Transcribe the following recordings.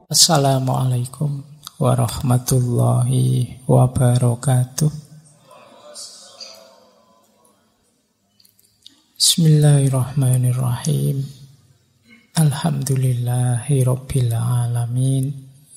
Assalamualaikum warahmatullahi wabarakatuh. Bismillahirrahmanirrahim. Alhamdulillahi rabbil alamin.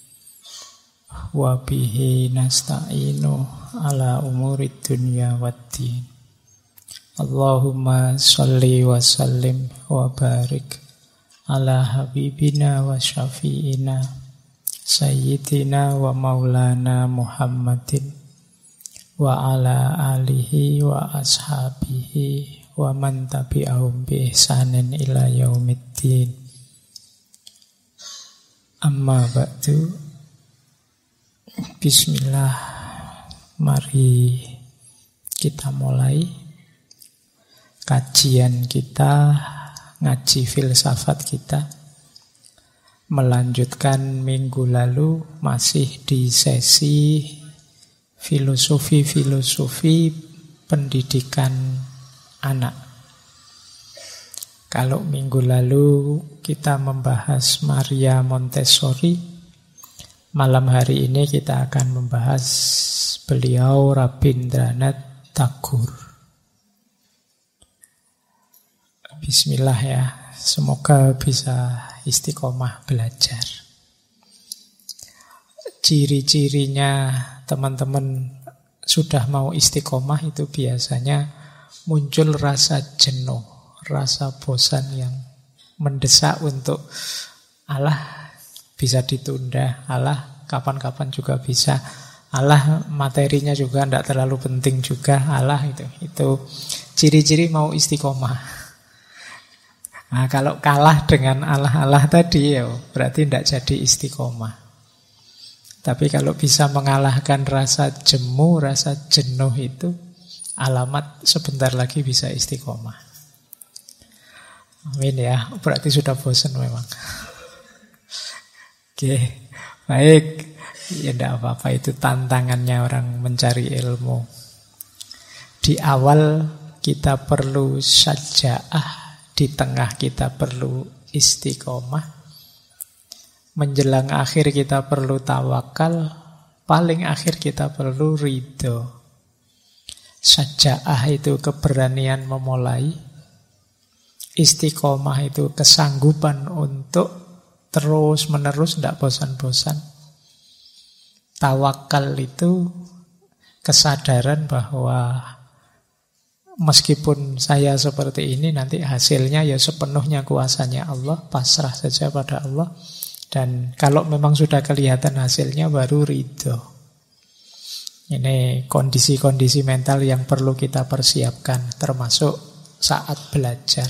Wa bihi nasta'inu ala umurid dunya waddin. Allahumma shalli wa sallim wa barik ala habibina wa syafi'ina Sayyidina wa maulana Muhammadin wa ala alihi wa ashabihi wa man tabi'ahum bi ihsanin ila yaumiddin. Amma ba'du. Bismillah. Mari kita mulai kajian kita, ngaji filsafat kita. Melanjutkan minggu lalu masih di sesi filosofi pendidikan anak. Kalau minggu lalu kita membahas Maria Montessori, malam hari ini kita akan membahas beliau Rabindranath Tagore. Bismillah ya, semoga bisa istiqomah belajar. Ciri-cirinya teman-teman sudah mau istiqomah itu biasanya muncul rasa jenuh, rasa bosan yang mendesak untuk alah bisa ditunda, alah kapan-kapan juga bisa, alah materinya juga tidak terlalu penting juga, alah itu ciri-ciri mau istiqomah. Nah, kalau kalah dengan Allah-Allah tadi ya berarti tidak jadi istiqomah. Tapi kalau bisa mengalahkan rasa jemu, rasa jenuh itu alamat sebentar lagi bisa istiqomah. Amin ya, berarti sudah bosan memang. Oke, baik. Ya tidak apa-apa, itu tantangannya orang mencari ilmu. Di awal kita perlu syaja'ah, di tengah kita perlu istiqomah, menjelang akhir kita perlu tawakal, paling akhir kita perlu ridho. Syaja'ah itu keberanian memulai, istiqomah itu kesanggupan untuk terus menerus, tidak bosan-bosan. Tawakal itu kesadaran bahwa meskipun saya seperti ini, nanti hasilnya ya sepenuhnya kuasanya Allah, pasrah saja pada Allah. Dan kalau memang sudah kelihatan hasilnya, baru ridho. Ini kondisi-kondisi mental yang perlu kita persiapkan, termasuk saat belajar.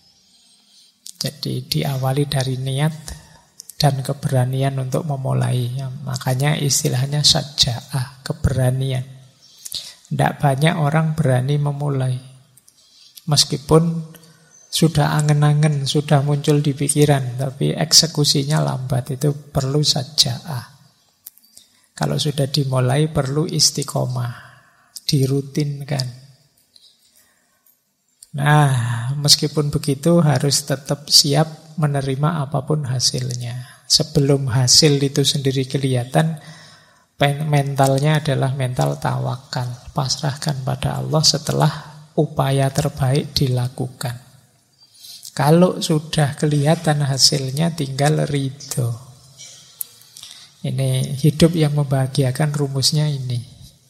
Jadi diawali dari niat dan keberanian untuk memulai. Makanya istilahnya syaja'ah, keberanian. Tidak banyak orang berani memulai. Meskipun sudah angen-angen, sudah muncul di pikiran, tapi eksekusinya lambat, itu perlu syaja'ah. Kalau sudah dimulai perlu istiqomah, dirutinkan. Nah, meskipun begitu harus tetap siap menerima apapun hasilnya. Sebelum hasil itu sendiri kelihatan, mentalnya adalah mental tawakal, pasrahkan pada Allah setelah upaya terbaik dilakukan. Kalau sudah kelihatan hasilnya, tinggal ridho. Ini hidup yang membahagiakan, rumusnya ini.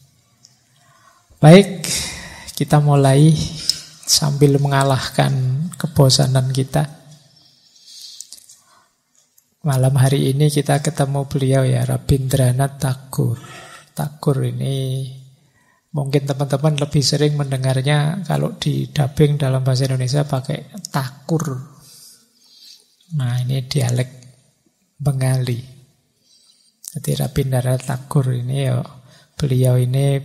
Baik, kita mulai sambil mengalahkan kebosanan kita. Malam hari ini kita ketemu beliau ya, Rabindranath Tagore. Tagore ini mungkin teman-teman lebih sering mendengarnya kalau di dubbing dalam bahasa Indonesia pakai takur. Nah, ini dialek Bengali. Jadi Rabindranath Tagore ini ya, beliau ini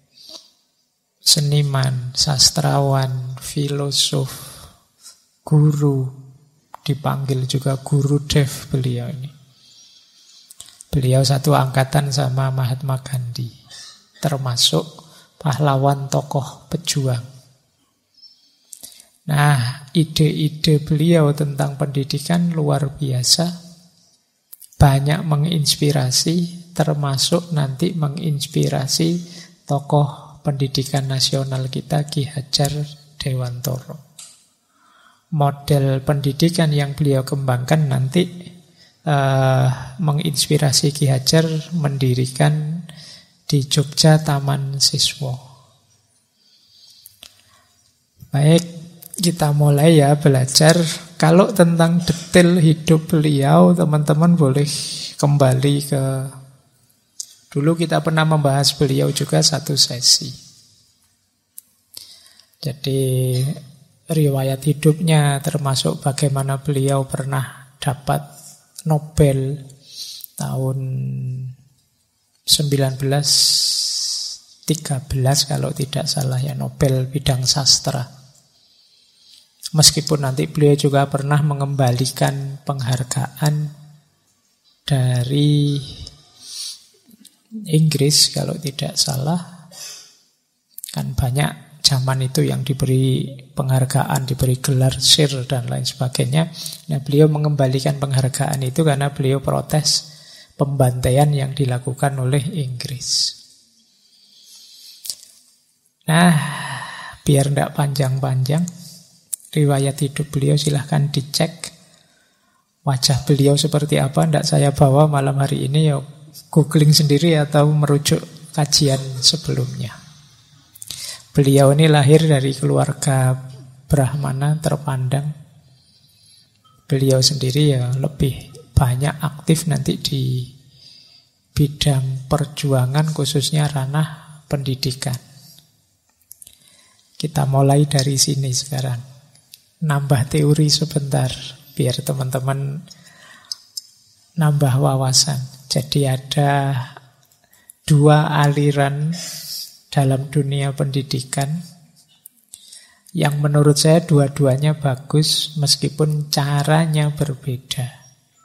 seniman, sastrawan, filosof, guru. Dipanggil juga Guru Dev beliau ini. Beliau satu angkatan sama Mahatma Gandhi, termasuk pahlawan tokoh pejuang. Nah, ide-ide beliau tentang pendidikan luar biasa. banyak menginspirasi, termasuk nanti menginspirasi tokoh pendidikan nasional kita, Ki Hajar Dewantoro. Model pendidikan yang beliau kembangkan nanti menginspirasi Ki Hajar mendirikan di Jogja Taman Siswa. Baik, kita mulai ya belajar. Kalau tentang detail hidup beliau, teman-teman boleh kembali ke... Dulu kita pernah membahas beliau juga satu sesi. Jadi riwayat hidupnya termasuk bagaimana beliau pernah dapat Nobel tahun 1913 kalau tidak salah ya, Nobel bidang sastra. Meskipun nanti beliau juga pernah mengembalikan penghargaan dari Inggris kalau tidak salah. Kan banyak zaman itu yang diberi penghargaan, diberi gelar Sir dan lain sebagainya. Nah, beliau mengembalikan penghargaan itu karena beliau protes pembantaian yang dilakukan oleh Inggris. Nah, biar tidak panjang-panjang, riwayat hidup beliau silahkan dicek. Wajah beliau seperti apa, tidak saya bawa malam hari ini, ya googling sendiri atau merujuk kajian sebelumnya. Beliau ini lahir dari keluarga Brahmana terpandang. Beliau sendiri ya lebih banyak aktif nanti di bidang perjuangan, khususnya ranah pendidikan. Kita mulai dari sini sekarang. Nambah teori sebentar, biar teman-teman nambah wawasan. Jadi ada dua aliran dalam dunia pendidikan yang menurut saya dua-duanya bagus meskipun caranya berbeda.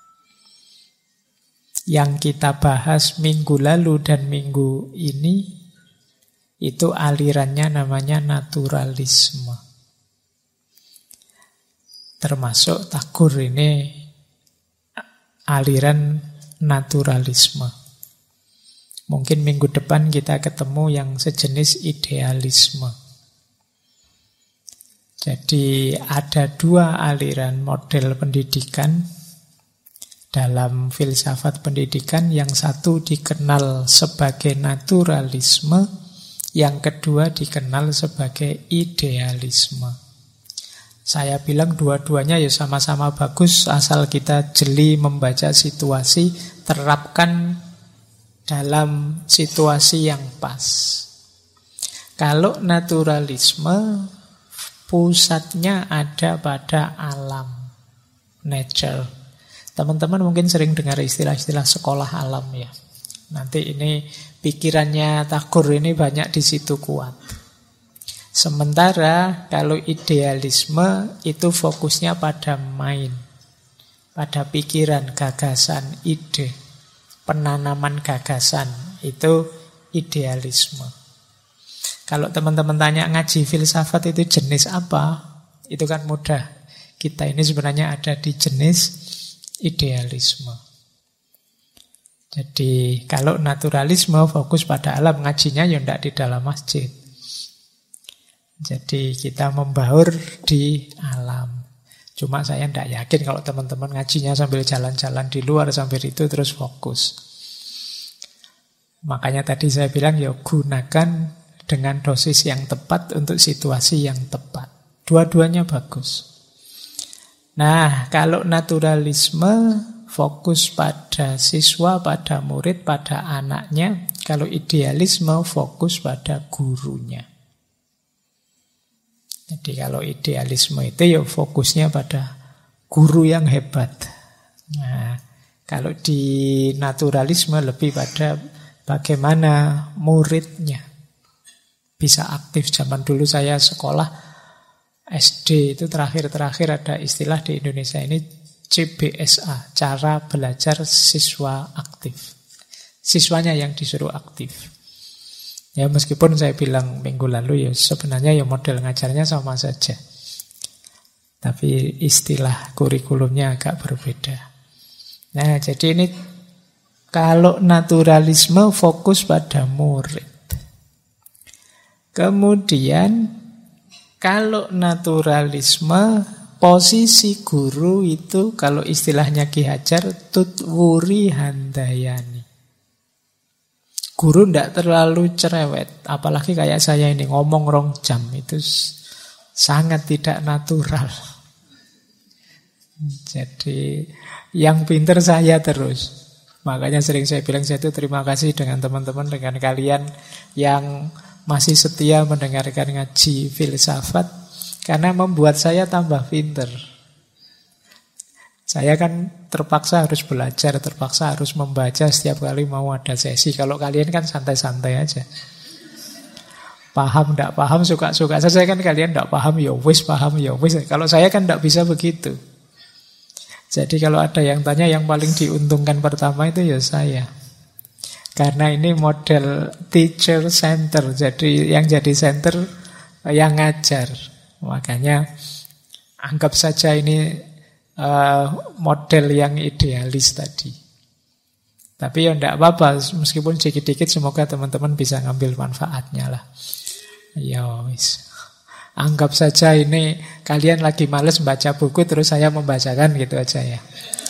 Yang kita bahas minggu lalu dan minggu ini itu alirannya namanya naturalisme. Termasuk Tagore ini aliran naturalisme. Mungkin minggu depan kita ketemu yang sejenis idealisme. Jadi ada dua aliran model pendidikan dalam filsafat pendidikan. Yang satu dikenal sebagai naturalisme, yang kedua dikenal sebagai idealisme. Saya bilang dua-duanya ya sama-sama bagus, asal kita jeli membaca situasi, terapkan dalam situasi yang pas. Kalau naturalisme pusatnya ada pada alam, nature. Teman-teman mungkin sering dengar istilah-istilah sekolah alam ya. Nanti ini pikirannya Tagore ini banyak di situ kuat. Sementara kalau idealisme itu fokusnya pada mind, pada pikiran, gagasan, ide. Penanaman gagasan, itu idealisme. Kalau teman-teman tanya ngaji filsafat itu jenis apa, itu kan mudah. Kita ini sebenarnya ada di jenis idealisme. Jadi kalau naturalisme fokus pada alam, ngajinya ya tidak di dalam masjid. Jadi kita membaur di alam. Cuma saya tidak yakin kalau teman-teman ngajinya sambil jalan-jalan di luar, sambil itu terus fokus. Makanya tadi saya bilang ya gunakan dengan dosis yang tepat untuk situasi yang tepat. Dua-duanya bagus. Nah, kalau naturalisme fokus pada siswa, pada murid, pada anaknya. Kalau idealisme fokus pada gurunya. Jadi kalau idealisme itu ya fokusnya pada guru yang hebat. Nah, kalau di naturalisme lebih pada bagaimana muridnya bisa aktif. Zaman dulu saya sekolah SD itu terakhir-terakhir ada istilah di Indonesia ini CBSA, cara belajar siswa aktif. Siswanya yang disuruh aktif. Ya meskipun saya bilang minggu lalu ya sebenarnya ya model ngajarnya sama saja. Tapi istilah kurikulumnya agak berbeda. Nah, jadi ini kalau naturalisme fokus pada murid. Kemudian kalau naturalisme posisi guru itu kalau istilahnya Ki Hajar tutwuri handayani. Guru tidak terlalu cerewet, apalagi kayak saya ini ngomong 2 jam itu sangat tidak natural. Jadi yang pinter saya terus. Makanya sering saya bilang saya itu terima kasih dengan teman-teman, dengan kalian yang masih setia mendengarkan ngaji filsafat, karena membuat saya tambah pinter. Saya kan terpaksa harus belajar, terpaksa harus membaca setiap kali mau ada sesi. Kalau kalian kan santai-santai aja. Paham, tidak paham, suka-suka saja kan. Kalian tidak paham, ya wis, paham, ya wis. Kalau saya kan tidak bisa begitu. Jadi kalau ada yang tanya, yang paling diuntungkan pertama itu ya saya. Karena ini model teacher center. Jadi yang jadi center yang ngajar. Makanya anggap saja ini model yang idealis tadi. Tapi ya tidak apa-apa, meskipun sedikit-sedikit semoga teman-teman bisa ngambil manfaatnya lah. Ya wis. Anggap saja ini kalian lagi males baca buku terus saya membacakan gitu aja ya.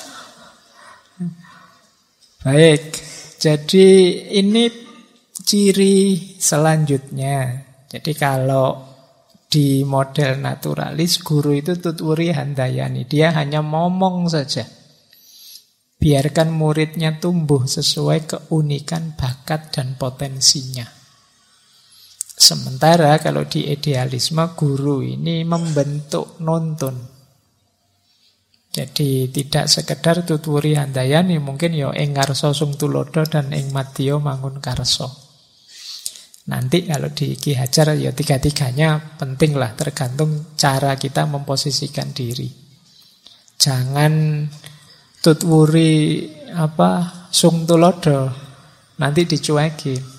Baik, jadi ini ciri selanjutnya. Jadi kalau di model naturalis guru itu tutwuri handayani, dia hanya ngomong saja. Biarkan muridnya tumbuh sesuai keunikan bakat dan potensinya. Sementara kalau di idealisme guru ini membentuk nuntun. Jadi tidak sekedar tutwuri handayani, mungkin ya ing ngarsa sung tulodo dan ing madya mangun karso. Nanti kalau di Ki Hajar ya tiga-tiganya penting lah, tergantung cara kita memposisikan diri. Jangan tutwuri sung tulodo, nanti dicuekin.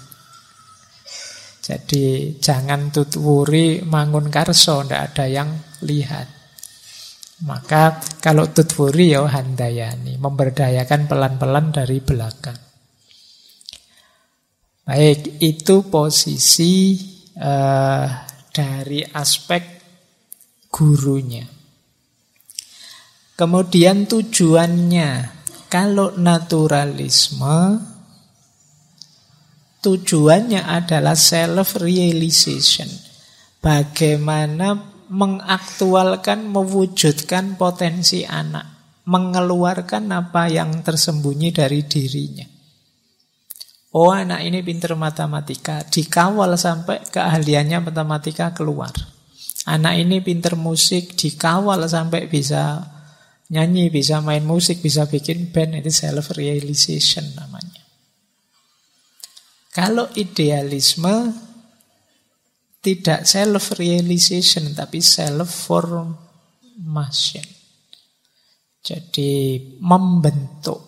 Jadi jangan tutwuri mangun karso, tidak ada yang lihat. Maka kalau tutwuri ya handayani, memberdayakan pelan-pelan dari belakang. Baik, itu posisi dari aspek gurunya. Kemudian tujuannya, kalau naturalisme tujuannya adalah self-realization. Bagaimana mengaktualkan, mewujudkan potensi anak. Mengeluarkan apa yang tersembunyi dari dirinya. Oh, anak ini pintar matematika. Dikawal sampai keahliannya matematika keluar. Anak ini pintar musik. Dikawal sampai bisa nyanyi, bisa main musik, bisa bikin band. Itu self-realization namanya. Kalau idealisme tidak self-realization, tapi self-formation. Jadi membentuk.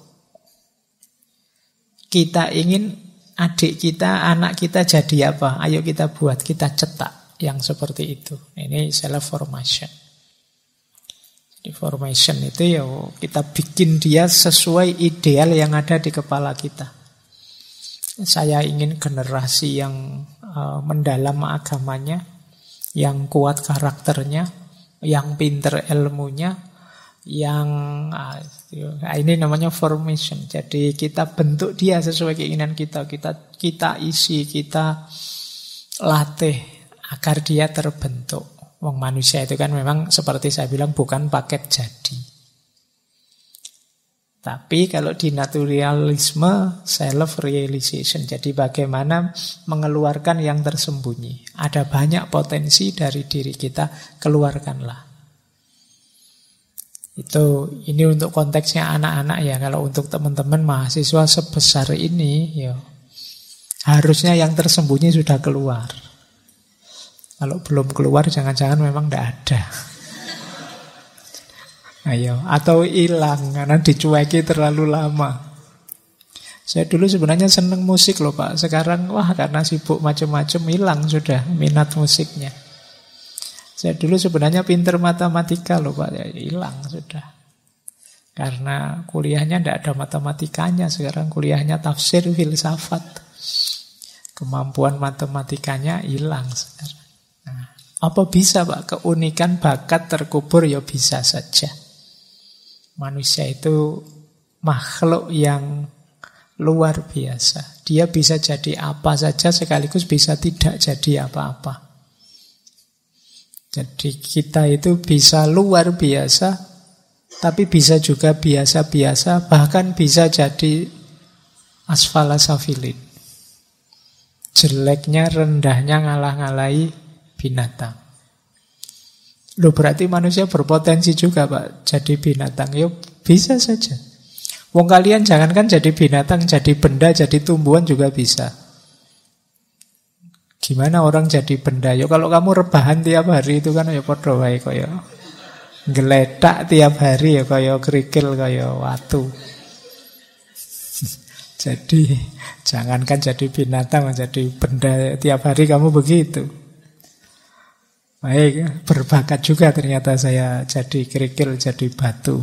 Kita ingin adik kita, anak kita jadi apa? Ayo kita buat, kita cetak yang seperti itu. Ini self-formation. Jadi formation itu ya kita bikin dia sesuai ideal yang ada di kepala kita. Saya ingin generasi yang mendalam agamanya, yang kuat karakternya, yang pinter ilmunya, yang ini namanya formation. Jadi kita bentuk dia sesuai keinginan kita, kita isi, kita latih agar dia terbentuk. Wong manusia itu kan memang seperti saya bilang bukan paket jadi. Tapi kalau di naturalisme self-realization. Jadi bagaimana mengeluarkan yang tersembunyi. Ada banyak potensi dari diri kita, keluarkanlah. Ini untuk konteksnya anak-anak ya. Kalau untuk teman-teman mahasiswa sebesar ini ya harusnya yang tersembunyi sudah keluar. Kalau belum keluar jangan-jangan memang tidak ada. Ayo, atau hilang karena dicueki terlalu lama. Saya dulu sebenarnya seneng musik loh Pak. Sekarang karena sibuk macam-macam hilang sudah minat musiknya. Saya dulu sebenarnya pinter matematika loh Pak. Ya, hilang sudah. Karena kuliahnya tidak ada matematikanya, sekarang kuliahnya tafsir, filsafat. Kemampuan matematikanya hilang sekarang. Nah, apa bisa Pak? Keunikan bakat terkubur ya bisa saja. Manusia itu makhluk yang luar biasa. Dia bisa jadi apa saja sekaligus bisa tidak jadi apa-apa. Jadi kita itu bisa luar biasa, tapi bisa juga biasa-biasa, bahkan bisa jadi asfala safilin. Jeleknya, rendahnya ngalah-ngalahi binatang. Loh, berarti manusia berpotensi juga Pak jadi binatang. Ya bisa saja. Wong kalian jangankan jadi binatang, jadi benda, jadi tumbuhan juga bisa. Gimana orang jadi benda? Ya kalau kamu rebahan tiap hari itu kan ya padha wae kaya geletak tiap hari ya kaya kerikil kaya watu. Jadi jangankan jadi binatang, jadi benda tiap hari kamu begitu. Baik, berbakat juga ternyata saya jadi kerikil, jadi batu.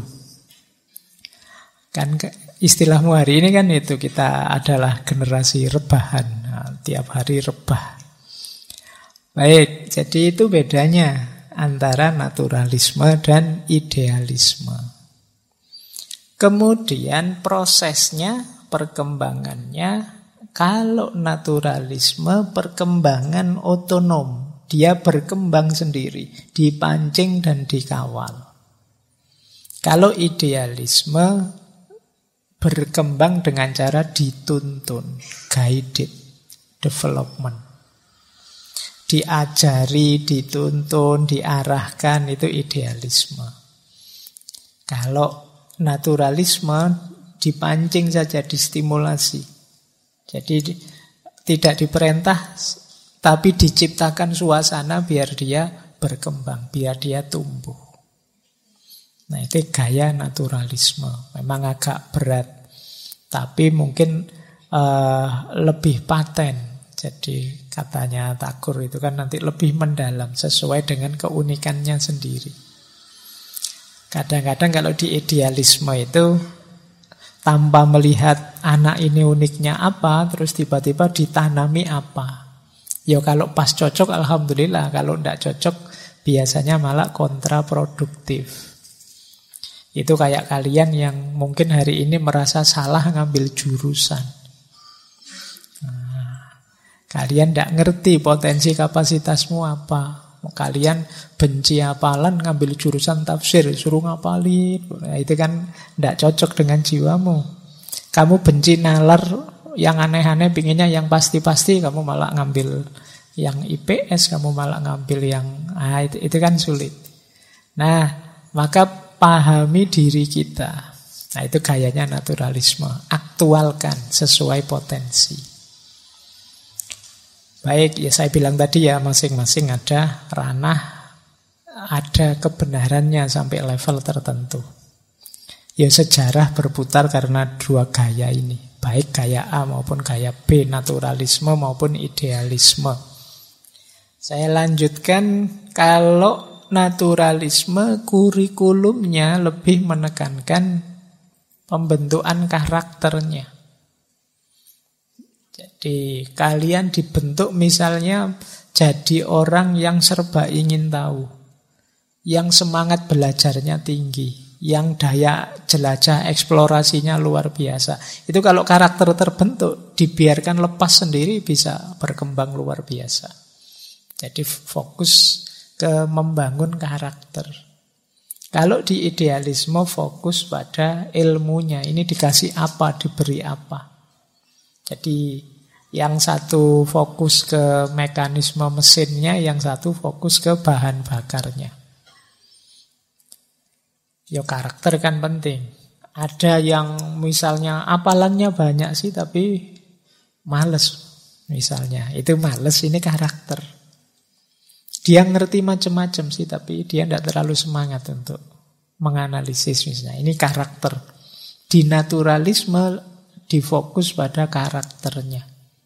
Kan istilahmu hari ini kan itu, kita adalah generasi rebahan. Nah, tiap hari rebah. Baik, jadi itu bedanya antara naturalisme dan idealisme. Kemudian prosesnya, perkembangannya, kalau naturalisme perkembangan otonom, dia berkembang sendiri, dipancing dan dikawal. Kalau idealisme berkembang dengan cara dituntun, guided development. Diajari, dituntun, diarahkan, itu idealisme. Kalau naturalisme dipancing saja, distimulasi. Jadi tidak diperintah, tapi diciptakan suasana biar dia berkembang, biar dia tumbuh. Nah, itu gaya naturalisme. Memang agak berat, tapi mungkin lebih paten. Jadi katanya Tagore itu kan nanti lebih mendalam sesuai dengan keunikannya sendiri. Kadang-kadang kalau di idealisme itu tanpa melihat anak ini uniknya apa, terus tiba-tiba ditanami apa. Ya kalau pas cocok alhamdulillah, kalau tidak cocok biasanya malah kontraproduktif. Itu kayak kalian yang mungkin hari ini merasa salah ngambil jurusan. Kalian tidak ngerti potensi kapasitasmu apa. Kalian benci hafalan, ngambil jurusan tafsir, suruh ngapalin. Nah, itu kan tidak cocok dengan jiwamu. Kamu benci nalar yang aneh-aneh, pinginnya yang pasti-pasti, kamu malah ngambil yang IPS, kamu malah ngambil yang... Nah, itu kan sulit. Nah, maka pahami diri kita. Nah, itu gayanya naturalisme. Aktualkan sesuai potensi. Baik, ya saya bilang tadi ya, masing-masing ada ranah, ada kebenarannya sampai level tertentu. Ya sejarah berputar karena dua gaya ini, baik gaya A maupun gaya B, naturalisme maupun idealisme. Saya lanjutkan, kalau naturalisme kurikulumnya lebih menekankan pembentukan karakternya. Jadi kalian dibentuk misalnya jadi orang yang serba ingin tahu, yang semangat belajarnya tinggi, yang daya jelajah eksplorasinya luar biasa. Itu kalau karakter terbentuk, dibiarkan lepas sendiri bisa berkembang luar biasa. Jadi fokus ke membangun karakter. Kalau di idealisme fokus pada ilmunya, ini dikasih apa, diberi apa. Jadi yang satu fokus ke mekanisme mesinnya, yang satu fokus ke bahan bakarnya. Ya karakter kan penting. Ada yang misalnya apalannya banyak sih tapi males misalnya. Itu males, ini karakter. Dia ngerti macam-macam sih tapi dia tidak terlalu semangat untuk menganalisis misalnya. Ini karakter. Di naturalisme difokus pada karakternya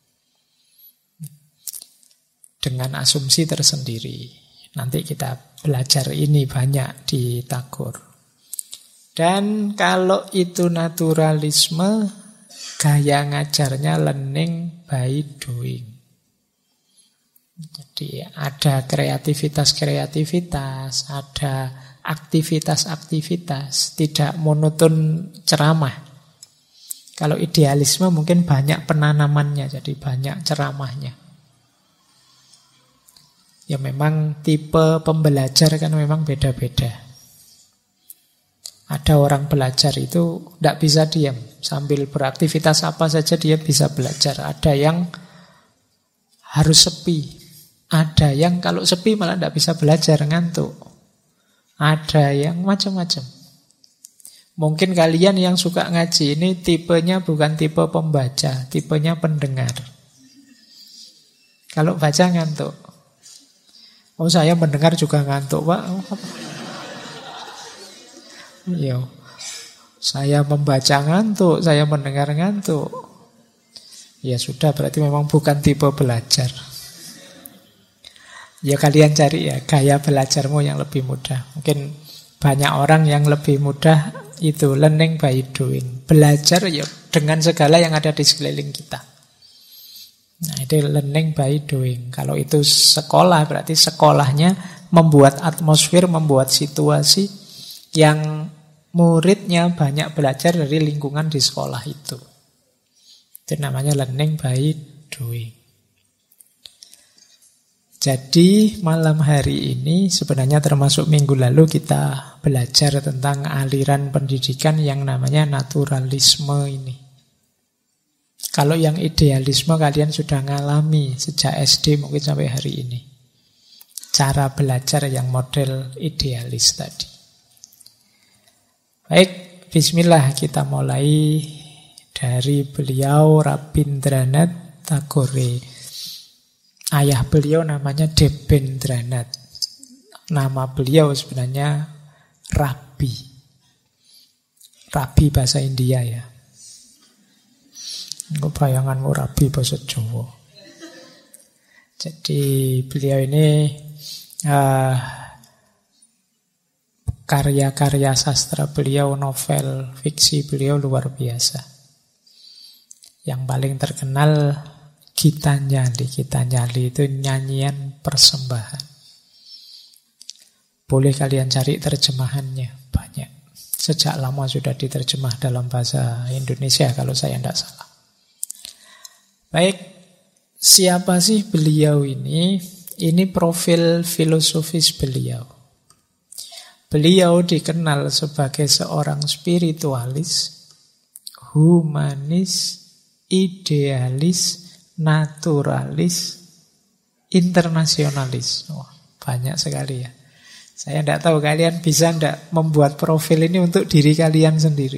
dengan asumsi tersendiri. Nanti kita belajar ini banyak di Tagore. Dan kalau itu naturalisme, gaya ngajarnya learning by doing. Jadi ada kreativitas-kreativitas, ada aktivitas-aktivitas, tidak monoton ceramah. Kalau idealisme mungkin banyak penanamannya, jadi banyak ceramahnya. Ya memang tipe pembelajar kan memang beda-beda. Ada orang belajar itu tidak bisa diam. Sambil beraktivitas apa saja dia bisa belajar. Ada yang harus sepi. Ada yang kalau sepi malah tidak bisa belajar, ngantuk. Ada yang macam-macam. Mungkin kalian yang suka ngaji ini tipenya bukan tipe pembaca, tipenya pendengar. Kalau baca ngantuk. Oh, saya mendengar juga ngantuk, Pak. Iya. Saya membaca ngantuk, saya mendengar ngantuk. Ya sudah, berarti memang bukan tipe belajar. Ya kalian cari ya gaya belajarmu yang lebih mudah. Mungkin banyak orang yang lebih mudah itu learning by doing. Belajar ya dengan segala yang ada di sekeliling kita. Nah, itu learning by doing. Kalau itu sekolah, berarti sekolahnya membuat atmosfer, membuat situasi yang muridnya banyak belajar dari lingkungan di sekolah itu. Itu namanya learning by doing. Jadi malam hari ini sebenarnya termasuk minggu lalu kita belajar tentang aliran pendidikan yang namanya naturalisme ini. Kalau yang idealisme kalian sudah ngalami sejak SD mungkin sampai hari ini. Cara belajar yang model idealis tadi. Baik, bismillah kita mulai dari beliau Rabindranath Tagore. Ayah beliau namanya Debendranath. Nama beliau sebenarnya Rabi. Rabi bahasa India ya. Kok bayanganmu Rabi bahasa Jawa. Jadi beliau ini karya-karya sastra beliau, novel, fiksi beliau luar biasa. Yang paling terkenal Gitanjali. Gitanjali itu nyanyian persembahan. Boleh kalian cari terjemahannya, banyak. Sejak lama sudah diterjemah dalam bahasa Indonesia kalau saya tidak salah. Baik, siapa sih beliau ini? Ini profil filosofis beliau. Beliau dikenal sebagai seorang spiritualis, humanis, idealis, naturalis, internasionalis. Oh, banyak sekali ya. Saya tidak tahu kalian bisa tidak membuat profil ini untuk diri kalian sendiri.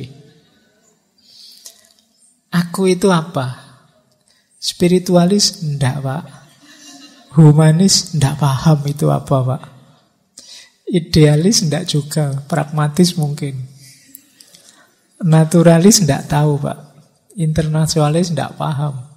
Aku itu apa? Spiritualis? Tidak, Pak. Humanis? Tidak paham itu apa, Pak. Idealis? Tidak juga. Pragmatis mungkin. Naturalis? Tidak tahu, Pak. Internasionalis? Tidak paham.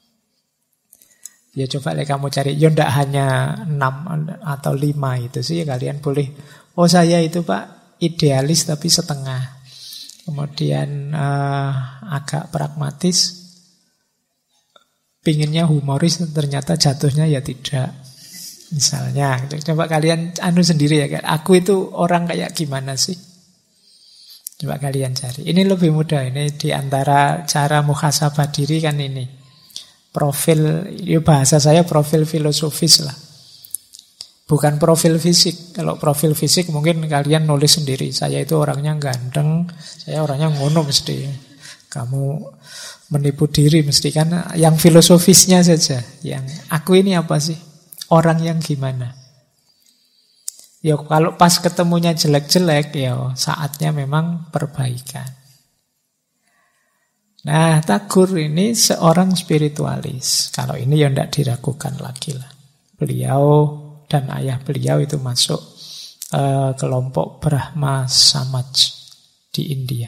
Ya coba kamu cari, ya tidak hanya 6 atau 5 itu sih, kalian boleh. Oh saya itu Pak idealis tapi setengah. Kemudian agak pragmatis, pinginnya humoris, ternyata jatuhnya ya tidak. Misalnya, coba kalian sendiri ya, aku itu orang kayak gimana sih? Coba kalian cari. Ini lebih mudah, ini diantara cara muhasabah diri kan ini. Profil, ya bahasa saya profil filosofis lah. Bukan profil fisik. Kalau profil fisik mungkin kalian nulis sendiri. Saya itu orangnya ganteng, saya orangnya ngono mesti. Kamu menipu diri mesti kan. Yang filosofisnya saja. Yang aku ini apa sih? Orang yang gimana? Ya kalau pas ketemunya jelek-jelek, ya saatnya memang perbaikan. Nah, Tagore ini seorang spiritualis. Kalau ini ya tidak diragukan lagi lah. Beliau dan ayah beliau itu masuk kelompok Brahma Samaj di India.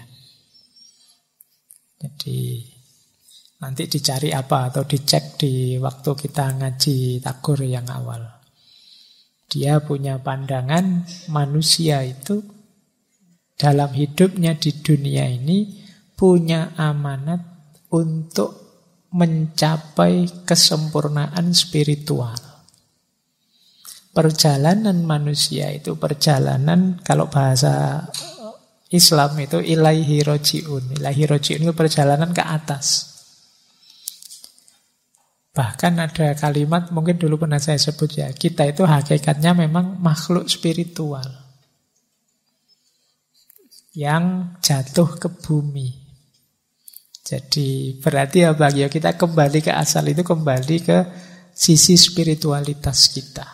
Jadi nanti dicari apa atau dicek di waktu kita ngaji Tagore yang awal. Dia punya pandangan manusia itu dalam hidupnya di dunia ini punya amanat untuk mencapai kesempurnaan spiritual. Perjalanan manusia itu perjalanan, kalau bahasa Islam itu ilaihi roji'un. Ilaihi roji'un itu perjalanan ke atas. Bahkan ada kalimat, mungkin dulu pernah saya sebut ya, kita itu hakikatnya memang makhluk spiritual yang jatuh ke bumi. Jadi berarti apa? Ya kita kembali ke asal itu, kembali ke sisi spiritualitas kita.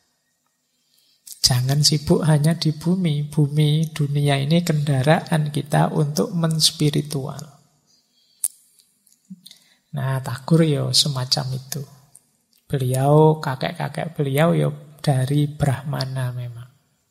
Jangan sibuk hanya di bumi. Bumi, dunia ini kendaraan kita untuk menspiritual. Nah, Tagore ya semacam itu. Beliau, kakek-kakek beliau ya dari Brahmana memang.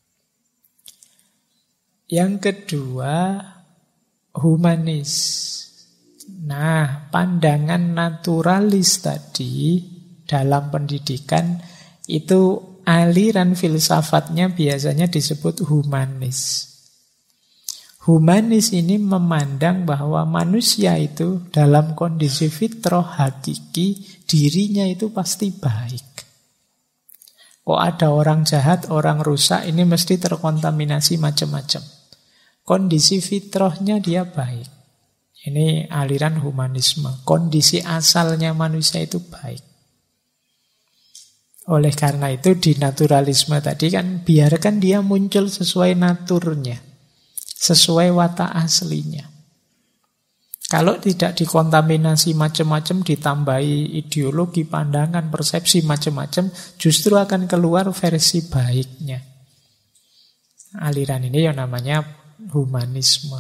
Yang kedua, humanis. Nah, pandangan naturalis tadi dalam pendidikan itu aliran filsafatnya biasanya disebut humanis. Humanis ini memandang bahwa manusia itu dalam kondisi fitrah hakiki, dirinya itu pasti baik. Kok ada orang jahat, orang rusak, ini mesti terkontaminasi macam-macam. Kondisi fitrahnya dia baik. Ini aliran humanisme. Kondisi asalnya manusia itu baik. Oleh karena itu di naturalisme tadi kan biarkan dia muncul sesuai naturnya, sesuai watak aslinya. Kalau tidak dikontaminasi macam-macam, ditambahi ideologi, pandangan, persepsi macam-macam, justru akan keluar versi baiknya. Aliran ini yang namanya humanisme.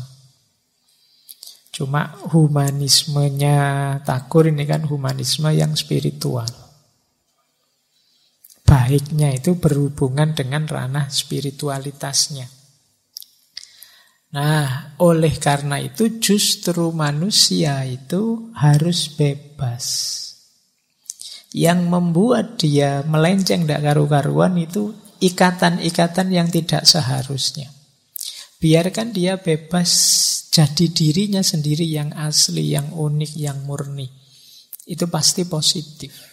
Cuma humanismenya Tagore ini kan humanisme yang spiritual. Baiknya itu berhubungan dengan ranah spiritualitasnya. Nah, oleh karena itu justru manusia itu harus bebas. Yang membuat dia melenceng tidak karu-karuan itu ikatan-ikatan yang tidak seharusnya. Biarkan dia bebas jadi dirinya sendiri yang asli, yang unik, yang murni. Itu pasti positif.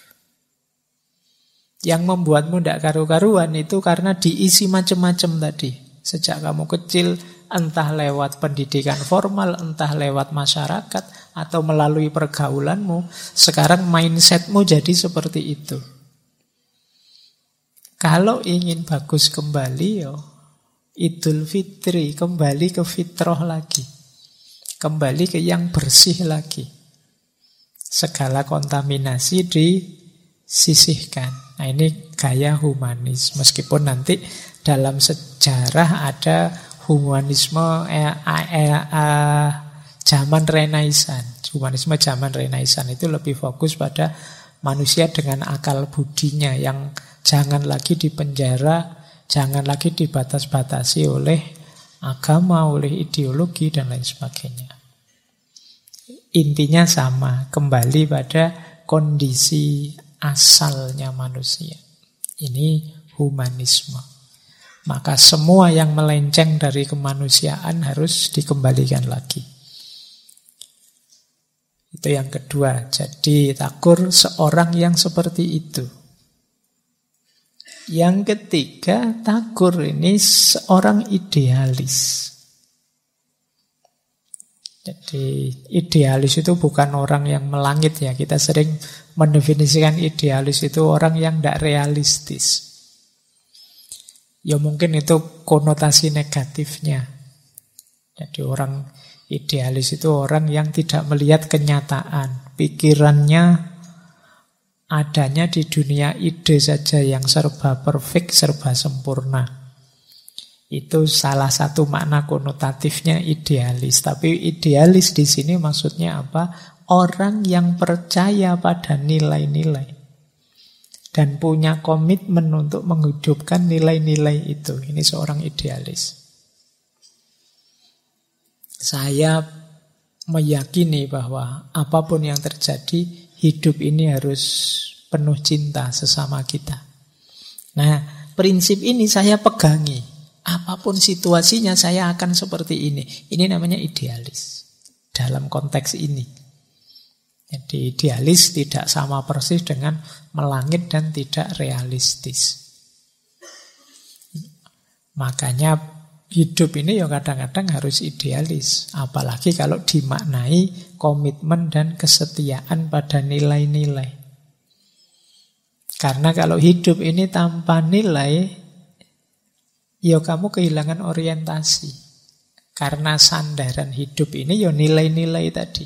Yang membuatmu tidak karu-karuan itu karena diisi macam-macam tadi. Sejak kamu kecil, entah lewat pendidikan formal, entah lewat masyarakat, atau melalui pergaulanmu, sekarang mindsetmu jadi seperti itu. Kalau ingin bagus kembali, Idul Fitri, kembali ke fitrah lagi. Kembali ke yang bersih lagi. Segala kontaminasi disisihkan. Nah ini gaya humanis. Meskipun nanti dalam sejarah ada humanisme zaman Renaissance. Humanisme zaman Renaissance itu lebih fokus pada manusia dengan akal budinya yang jangan lagi dipenjara, jangan lagi dibatas-batasi oleh agama, oleh ideologi dan lain sebagainya. Intinya sama, kembali pada kondisi asalnya manusia. Ini humanisme. Maka semua yang melenceng dari kemanusiaan harus dikembalikan lagi. Itu yang kedua. Jadi Tagore seorang yang seperti itu. Yang ketiga, Tagore ini seorang idealis. Jadi idealis itu bukan orang yang melangit ya. Kita sering mendefinisikan idealis itu orang yang tidak realistis. Ya mungkin itu konotasi negatifnya. Jadi orang idealis itu orang yang tidak melihat kenyataan. Pikirannya adanya di dunia ide saja yang serba perfect, serba sempurna. Itu salah satu makna konotatifnya idealis. Tapi idealis di sini maksudnya apa? Orang yang percaya pada nilai-nilai dan punya komitmen untuk menghidupkan nilai-nilai itu. Ini seorang idealis. Saya meyakini bahwa apapun yang terjadi, hidup ini harus penuh cinta sesama kita. Nah, prinsip ini saya pegangi. Apa apapun situasinya saya akan seperti ini. Ini namanya idealis dalam konteks ini. Jadi idealis tidak sama persis dengan melangit dan tidak realistis. Makanya hidup ini ya kadang-kadang harus idealis. Apalagi kalau dimaknai komitmen dan kesetiaan pada nilai-nilai. Karena kalau hidup ini tanpa nilai, ya kamu kehilangan orientasi. Karena sandaran hidup ini ya nilai-nilai tadi.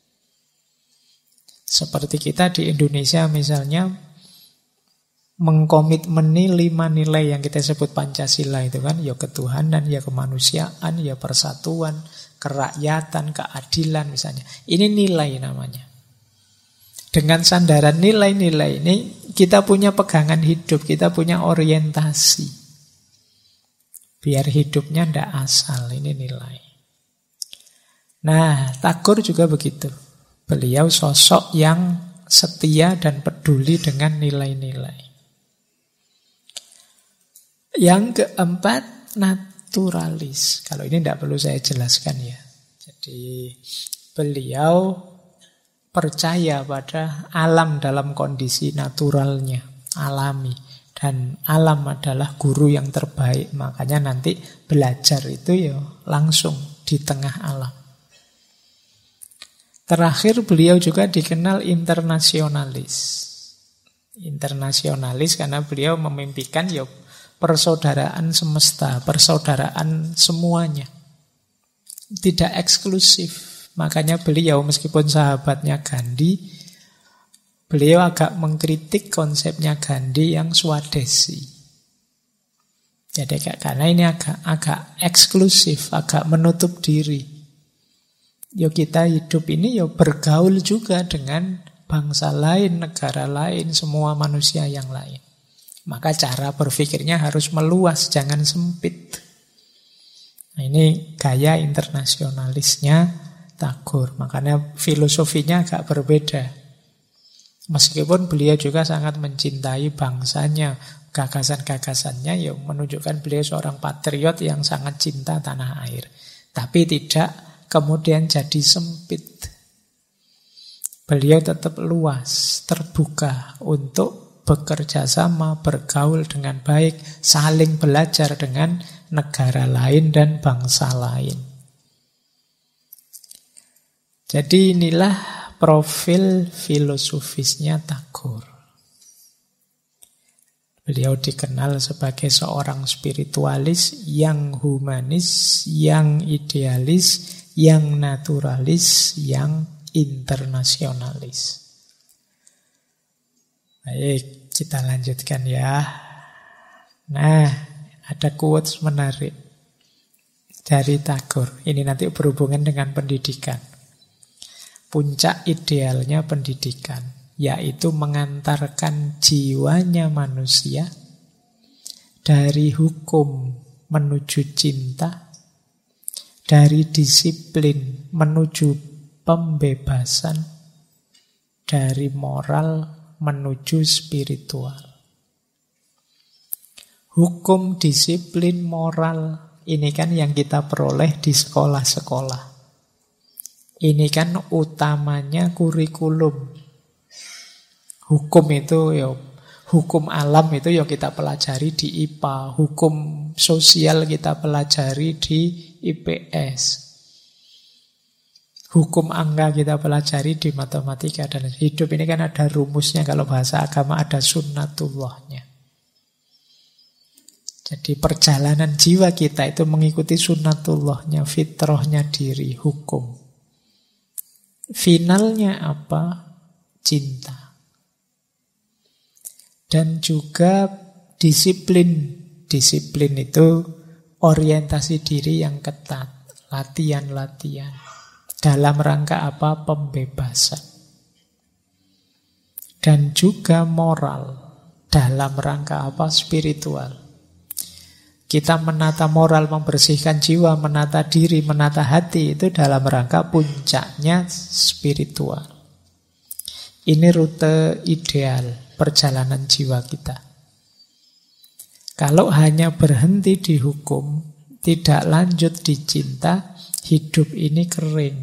Seperti kita di Indonesia misalnya mengkomitmeni 5 nilai yang kita sebut Pancasila itu kan, ya ketuhanan, ya kemanusiaan, ya persatuan, kerakyatan, keadilan misalnya. Ini nilai namanya. Dengan sandaran nilai-nilai ini kita punya pegangan hidup, kita punya orientasi. Biar hidupnya tidak asal, ini nilai. Nah, Tagore juga begitu. Beliau sosok yang setia dan peduli dengan nilai-nilai. Yang keempat, naturalis. Kalau ini tidak perlu saya jelaskan ya. Jadi beliau percaya pada alam dalam kondisi naturalnya, alami. Dan alam adalah guru yang terbaik. Makanya nanti belajar itu ya langsung di tengah alam. Terakhir beliau juga dikenal internasionalis. Internasionalis karena beliau memimpikan ya persaudaraan semesta, persaudaraan semuanya. Tidak eksklusif. Makanya beliau meskipun sahabatnya Gandhi, beliau agak mengkritik konsepnya Gandhi yang swadesi. Jadi karena ini agak eksklusif, agak menutup diri. Yo kita hidup ini yo bergaul juga dengan bangsa lain, negara lain, semua manusia yang lain. Maka cara berpikirnya harus meluas, jangan sempit. Nah, ini gaya internasionalisnya Tagore. Makanya filosofinya agak berbeda. Meskipun beliau juga sangat mencintai bangsanya, gagasan-gagasannya yang menunjukkan beliau seorang patriot yang sangat cinta tanah air. Tapi tidak kemudian jadi sempit. Beliau tetap luas, terbuka untuk bekerja sama, bergaul dengan baik, saling belajar dengan negara lain dan bangsa lain. Jadi inilah profil filosofisnya Tagore. Beliau dikenal sebagai seorang spiritualis yang humanis, yang idealis, yang naturalis, yang internasionalis. Baik, kita lanjutkan ya. Nah, ada quotes menarik dari Tagore. Ini nanti berhubungan dengan pendidikan. Puncak idealnya pendidikan, yaitu mengantarkan jiwanya manusia dari hukum menuju cinta, dari disiplin menuju pembebasan, dari moral menuju spiritual. Hukum, disiplin, moral, ini kan yang kita peroleh di sekolah-sekolah. Ini kan utamanya kurikulum. Hukum itu ya, hukum alam itu ya kita pelajari di IPA, hukum sosial kita pelajari di IPS, hukum angka kita pelajari di matematika. Dan hidup ini kan ada rumusnya, kalau bahasa agama ada sunnatullahnya. Jadi perjalanan jiwa kita itu mengikuti sunnatullahnya, fitrahnya diri, hukum. Finalnya apa? Cinta. Dan juga disiplin. Disiplin itu orientasi diri yang ketat, latihan-latihan. Dalam rangka apa? Pembebasan. Dan juga moral. Dalam rangka apa? Spiritual. Kita menata moral, membersihkan jiwa, menata diri, menata hati, itu dalam rangka puncaknya spiritual. Ini rute ideal perjalanan jiwa kita. Kalau hanya berhenti di hukum, tidak lanjut di cinta, hidup ini kering.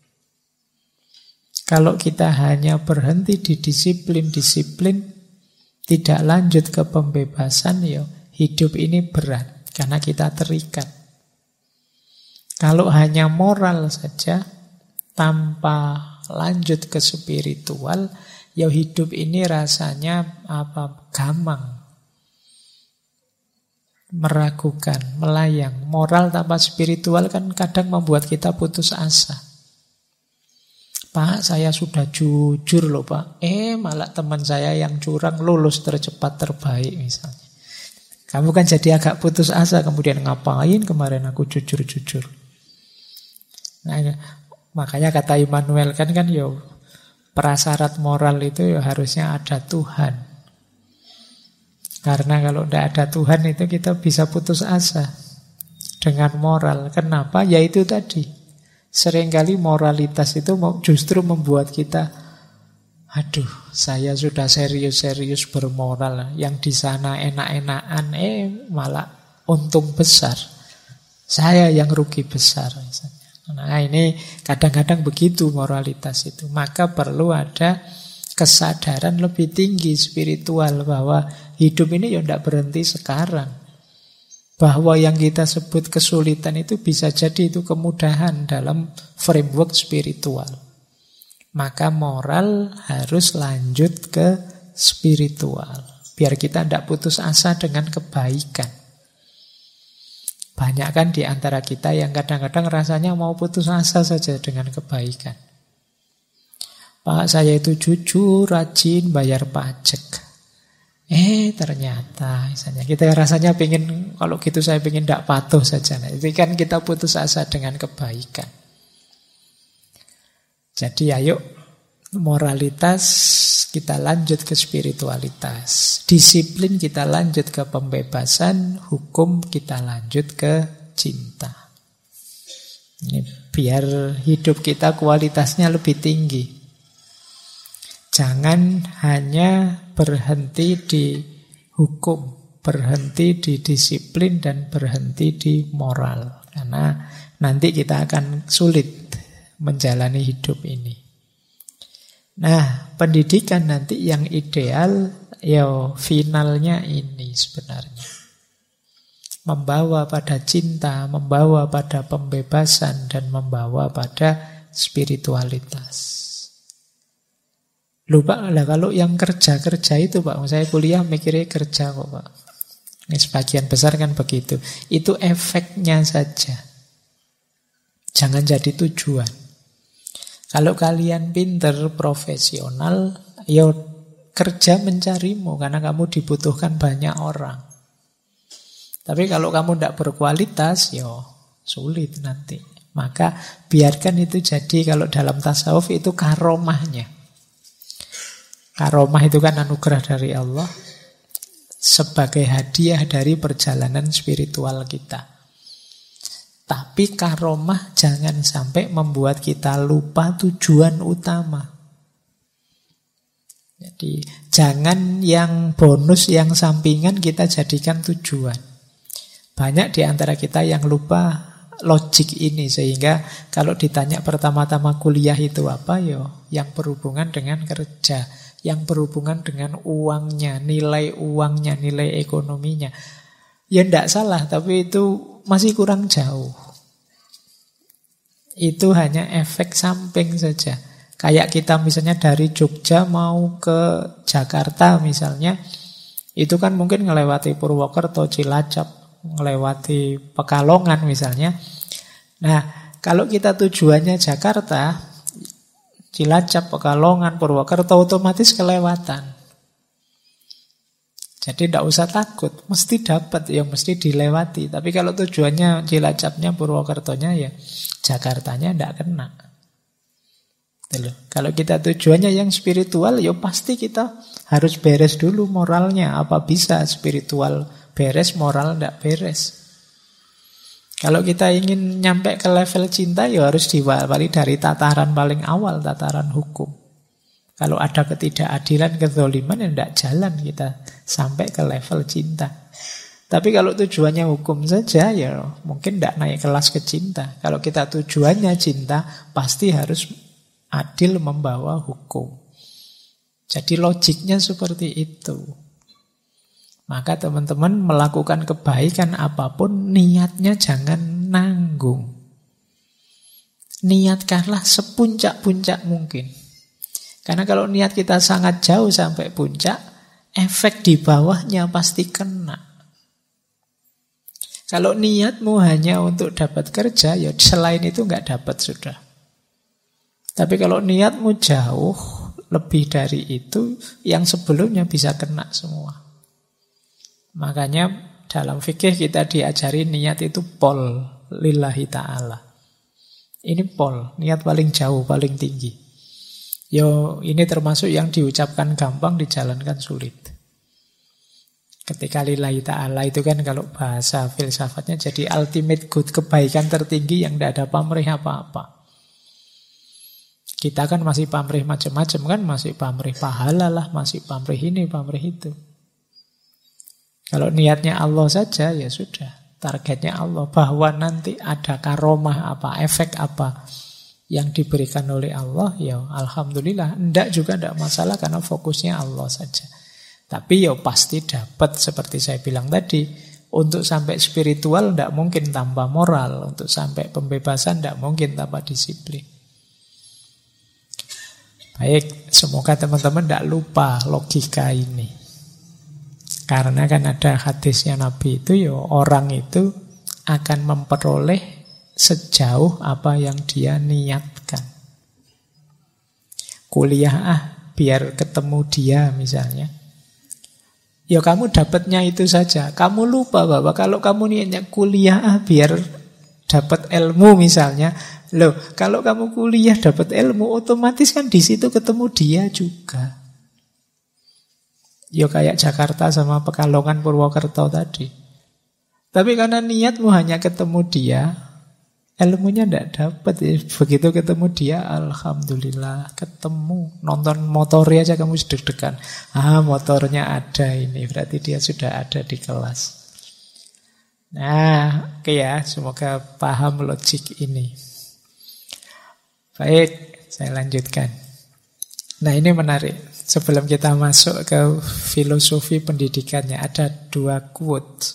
Kalau kita hanya berhenti di disiplin-disiplin, tidak lanjut ke pembebasan, ya hidup ini berat karena kita terikat. Kalau hanya moral saja tanpa lanjut ke spiritual, ya hidup ini rasanya gamang, meragukan, melayang. Moral tanpa spiritual kan kadang membuat kita putus asa. Pak, saya sudah jujur loh Pak. Malah teman saya yang curang lulus tercepat terbaik misalnya. Kamu kan jadi agak putus asa, kemudian ngapain kemarin aku jujur-jujur. Nah, makanya kata Immanuel kan prasyarat moral itu harusnya ada Tuhan. Karena kalau tidak ada Tuhan itu kita bisa putus asa dengan moral. Kenapa? Ya itu tadi. Seringkali moralitas itu justru membuat kita, aduh, saya sudah serius-serius bermoral, yang di sana enak-enakan, malah untung besar. Saya yang rugi besar misalnya. Nah, ini kadang-kadang begitu moralitas itu. Maka perlu ada kesadaran lebih tinggi spiritual bahwa hidup ini tidak berhenti sekarang. Bahwa yang kita sebut kesulitan itu bisa jadi itu kemudahan dalam framework spiritual. Maka moral harus lanjut ke spiritual. Biar kita tidak putus asa dengan kebaikan. Banyak kan di antara kita yang kadang-kadang rasanya mau putus asa saja dengan kebaikan. Pak, saya itu jujur, rajin, bayar pajak. Ternyata misalnya kita rasanya pengen, kalau gitu saya pengen tidak patuh saja. Nah, itu kan kita putus asa dengan kebaikan. Jadi ayo moralitas kita lanjut ke spiritualitas. Disiplin kita lanjut ke pembebasan, hukum kita lanjut ke cinta. Ini biar hidup kita kualitasnya lebih tinggi. Jangan hanya berhenti di hukum, berhenti di disiplin, dan berhenti di moral. Karena nanti kita akan sulit menjalani hidup ini. Nah, pendidikan nanti yang ideal, finalnya ini sebenarnya. Membawa pada cinta, membawa pada pembebasan, dan membawa pada spiritualitas. Loh Pak, kalau yang kerja-kerja itu Pak, saya kuliah mikirnya kerja kok Pak. Ini sebagian besar kan begitu. Itu efeknya saja. Jangan jadi tujuan. Kalau kalian pinter, profesional, kerja mencarimu karena kamu dibutuhkan banyak orang. Tapi kalau kamu tidak berkualitas, sulit nanti. Maka biarkan itu jadi, kalau dalam tasawuf itu karomahnya. Karomah itu kan anugerah dari Allah sebagai hadiah dari perjalanan spiritual kita. Tapi karomah jangan sampai membuat kita lupa tujuan utama. Jadi jangan yang bonus, yang sampingan kita jadikan tujuan. Banyak di antara kita yang lupa logik ini, sehingga kalau ditanya pertama-tama kuliah itu apa, yang berhubungan dengan kerja, yang berhubungan dengan uangnya, nilai uangnya, nilai ekonominya. Ya tidak salah, tapi itu masih kurang jauh. Itu hanya efek samping saja. Kayak kita misalnya dari Jogja mau ke Jakarta misalnya, itu kan mungkin ngelewati Purwokerto, Cilacap, ngelewati Pekalongan misalnya. Nah, kalau kita tujuannya Jakarta, Cilacap, Pekalongan, Purwokerto, otomatis kelewatan. Jadi tidak usah takut, mesti dapat, mesti dilewati. Tapi kalau tujuannya Cilacapnya, Purwokertonya, Jakartanya tidak kena. Kalau kita tujuannya yang spiritual, pasti kita harus beres dulu moralnya. Apa bisa spiritual beres, moral tidak beres? Kalau kita ingin nyampe ke level cinta, harus diawali dari tataran paling awal, tataran hukum. Kalau ada ketidakadilan, kezaliman, tidak jalan kita sampai ke level cinta. Tapi kalau tujuannya hukum saja, ya mungkin tidak naik kelas ke cinta. Kalau kita tujuannya cinta, pasti harus adil membawa hukum. Jadi logiknya seperti itu. Maka teman-teman melakukan kebaikan apapun, niatnya jangan nanggung. Niatkanlah sepuncak-puncak mungkin. Karena kalau niat kita sangat jauh sampai puncak, efek di bawahnya pasti kena. Kalau niatmu hanya untuk dapat kerja, ya selain itu nggak dapat sudah. Tapi kalau niatmu jauh, lebih dari itu, yang sebelumnya bisa kena semua. Makanya dalam fikih kita diajari niat itu pol lillahi ta'ala. Ini pol, niat paling jauh, paling tinggi. Yo, ini termasuk yang diucapkan gampang, dijalankan sulit. Ketika lillahi ta'ala itu kan kalau bahasa filsafatnya jadi ultimate good, kebaikan tertinggi yang tidak ada pamrih apa-apa. Kita kan masih pamrih macam-macam kan, masih pamrih pahala lah, masih pamrih ini, pamrih itu. Kalau niatnya Allah saja ya sudah, targetnya Allah, bahwa nanti ada karomah apa, efek apa yang diberikan oleh Allah, ya alhamdulillah. Enggak juga enggak masalah karena fokusnya Allah saja. Tapi ya pasti dapat, seperti saya bilang tadi, untuk sampai spiritual enggak mungkin tanpa moral, untuk sampai pembebasan enggak mungkin tanpa disiplin. Baik, semoga teman-teman enggak lupa logika ini. Karena kan ada hadisnya Nabi itu, ya orang itu akan memperoleh sejauh apa yang dia niatkan. Kuliah biar ketemu dia misalnya. Ya kamu dapatnya itu saja. Kamu lupa bahwa kalau kamu niatnya kuliah biar dapat ilmu misalnya. Loh, kalau kamu kuliah dapat ilmu, otomatis kan di situ ketemu dia juga. Ya kayak Jakarta sama Pekalongan Purwokerto tadi. Tapi karena niatmu hanya ketemu dia, ilmunya tidak dapat. Begitu ketemu dia, alhamdulillah ketemu. Nonton motornya aja kamu deg-degan. Motornya ada ini, berarti dia sudah ada di kelas. Nah, oke ya, semoga paham logik ini. Baik, saya lanjutkan. Nah, ini menarik. Sebelum kita masuk ke filosofi pendidikannya, ada 2 quote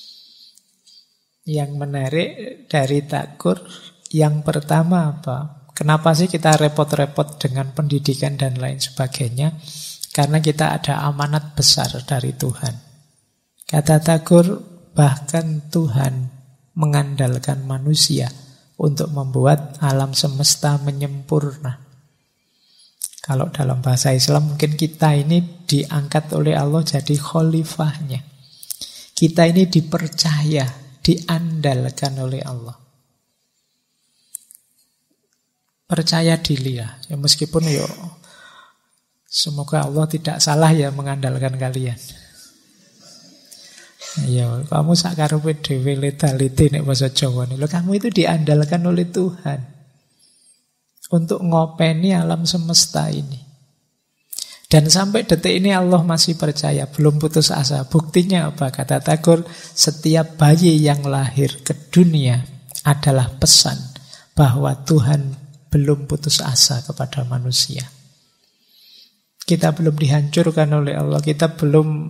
yang menarik dari Tagore. Yang pertama apa? Kenapa sih kita repot-repot dengan pendidikan dan lain sebagainya? Karena kita ada amanat besar dari Tuhan. Kata Tagore, bahkan Tuhan mengandalkan manusia untuk membuat alam semesta menyempurna. Kalau dalam bahasa Islam mungkin kita ini diangkat oleh Allah jadi khalifahnya. Kita ini dipercaya, diandalkan oleh Allah. Percaya diri ya meskipun semoga Allah tidak salah ya mengandalkan kalian. Ya, kamu sakarepe dhewe letalite nek basa Jawa nih. Kamu itu diandalkan oleh Tuhan untuk ngopeni alam semesta ini. Dan sampai detik ini Allah masih percaya, belum putus asa. Buktinya apa? Kata Tagore, setiap bayi yang lahir ke dunia adalah pesan bahwa Tuhan belum putus asa kepada manusia. Kita belum dihancurkan oleh Allah, kita belum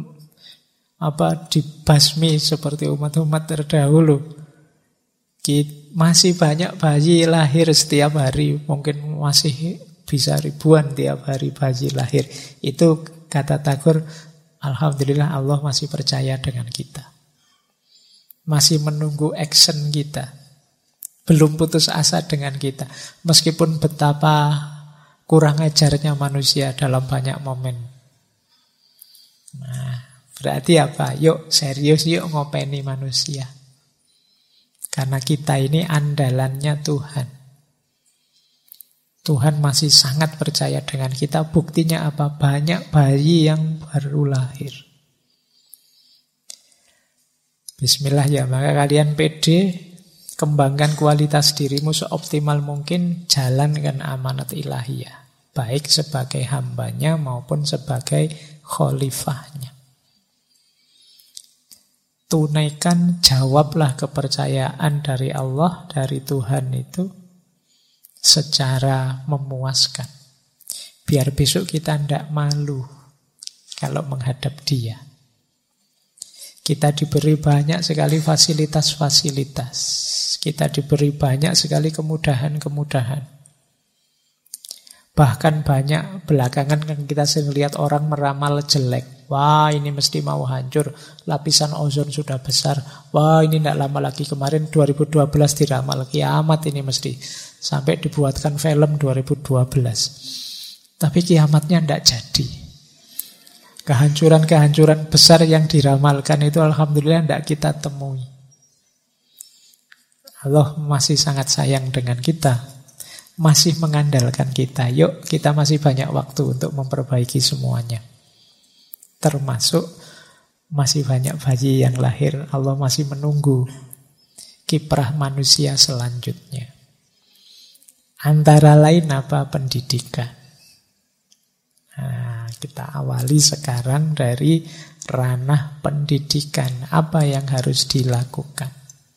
dibasmi seperti umat-umat terdahulu. Masih banyak bayi lahir setiap hari, mungkin masih bisa ribuan tiap hari bayi lahir. Itu kata Tagore, alhamdulillah Allah masih percaya dengan kita. Masih menunggu action kita. Belum putus asa dengan kita. Meskipun betapa kurang ajarnya manusia dalam banyak momen. Nah, berarti apa? Yuk serius, yuk ngopeni manusia. Karena kita ini andalannya Tuhan. Tuhan masih sangat percaya dengan kita. Buktinya apa? Banyak bayi yang baru lahir. Bismillah ya, maka kalian pede, kembangkan kualitas dirimu seoptimal mungkin, jalankan amanat ilahiyah. Baik sebagai hambanya maupun sebagai khalifahnya. tunaikan, jawablah kepercayaan dari Allah, dari Tuhan itu secara memuaskan. Biar besok kita tidak malu kalau menghadap Dia. Kita diberi banyak sekali fasilitas-fasilitas. Kita diberi banyak sekali kemudahan-kemudahan. Bahkan banyak belakangan kan kita sering lihat orang meramal jelek. Wah, ini mesti mau hancur. Lapisan ozon sudah besar. Wah, ini tidak lama lagi. Kemarin 2012 diramal. Kiamat ini mesti. Sampai dibuatkan film 2012. Tapi kiamatnya tidak jadi. Kehancuran-kehancuran besar yang diramalkan itu alhamdulillah tidak kita temui. Allah masih sangat sayang dengan kita. Masih mengandalkan kita. Yuk, kita masih banyak waktu untuk memperbaiki semuanya. Termasuk masih banyak bayi yang lahir. Allah masih menunggu kiprah manusia selanjutnya. Antara lain apa? Pendidikan. Nah, kita awali sekarang dari ranah pendidikan. Apa yang harus dilakukan?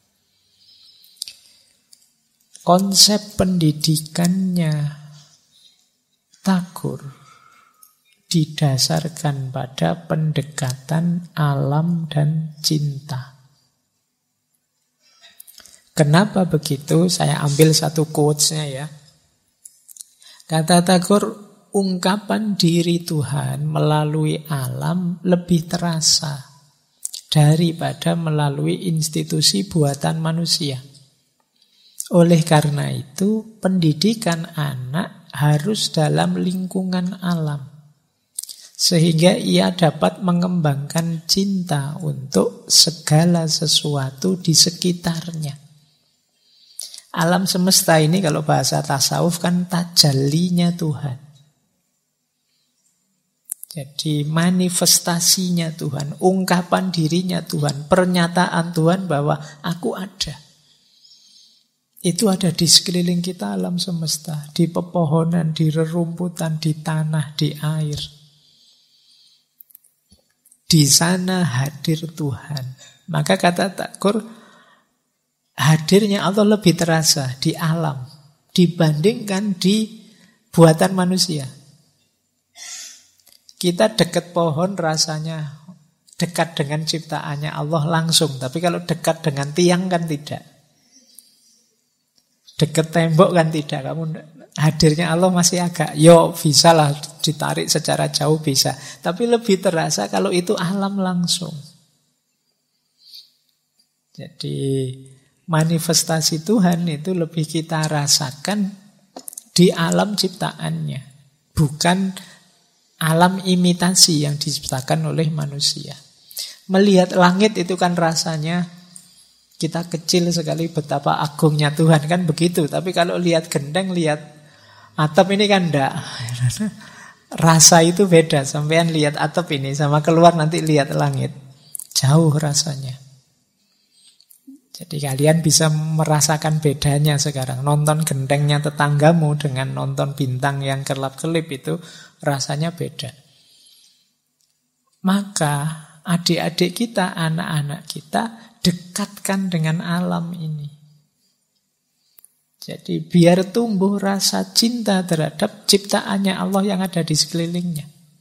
Konsep pendidikannya Tagore didasarkan pada pendekatan alam dan cinta. Kenapa begitu? Saya ambil satu quotes-nya ya. Kata Tagore, ungkapan diri Tuhan melalui alam lebih terasa daripada melalui institusi buatan manusia. Oleh karena itu, pendidikan anak harus dalam lingkungan alam. Sehingga ia dapat mengembangkan cinta untuk segala sesuatu di sekitarnya. Alam semesta ini kalau bahasa tasawuf kan tajallinya Tuhan. Jadi manifestasinya Tuhan, ungkapan dirinya Tuhan, pernyataan Tuhan bahwa aku ada. Itu ada di sekeliling kita alam semesta, di pepohonan, di rerumputan, di tanah, di air. Di sana hadir Tuhan. Maka kata Tagore, hadirnya Allah lebih terasa di alam dibandingkan di buatan manusia. Kita dekat pohon rasanya dekat dengan ciptaannya Allah langsung. Tapi kalau dekat dengan tiang kan tidak. Dekat tembok kan tidak. Kamu hadirnya Allah masih agak, bisa lah ditarik secara jauh bisa. Tapi lebih terasa kalau itu alam langsung. Jadi manifestasi Tuhan itu lebih kita rasakan di alam ciptaannya. Bukan alam imitasi yang diciptakan oleh manusia. Melihat langit itu kan rasanya kita kecil sekali betapa agungnya Tuhan kan begitu. Tapi kalau lihat gendeng, lihat atap ini kan enggak. Rasa itu beda. Sampean lihat atap ini sama keluar nanti lihat langit. Jauh rasanya. Jadi kalian bisa merasakan bedanya sekarang. Nonton gendengnya tetanggamu dengan nonton bintang yang kelap-kelip itu rasanya beda. Maka adik-adik kita, anak-anak kita dekatkan dengan alam ini. Jadi biar tumbuh rasa cinta terhadap ciptaannya Allah yang ada di sekelilingnya.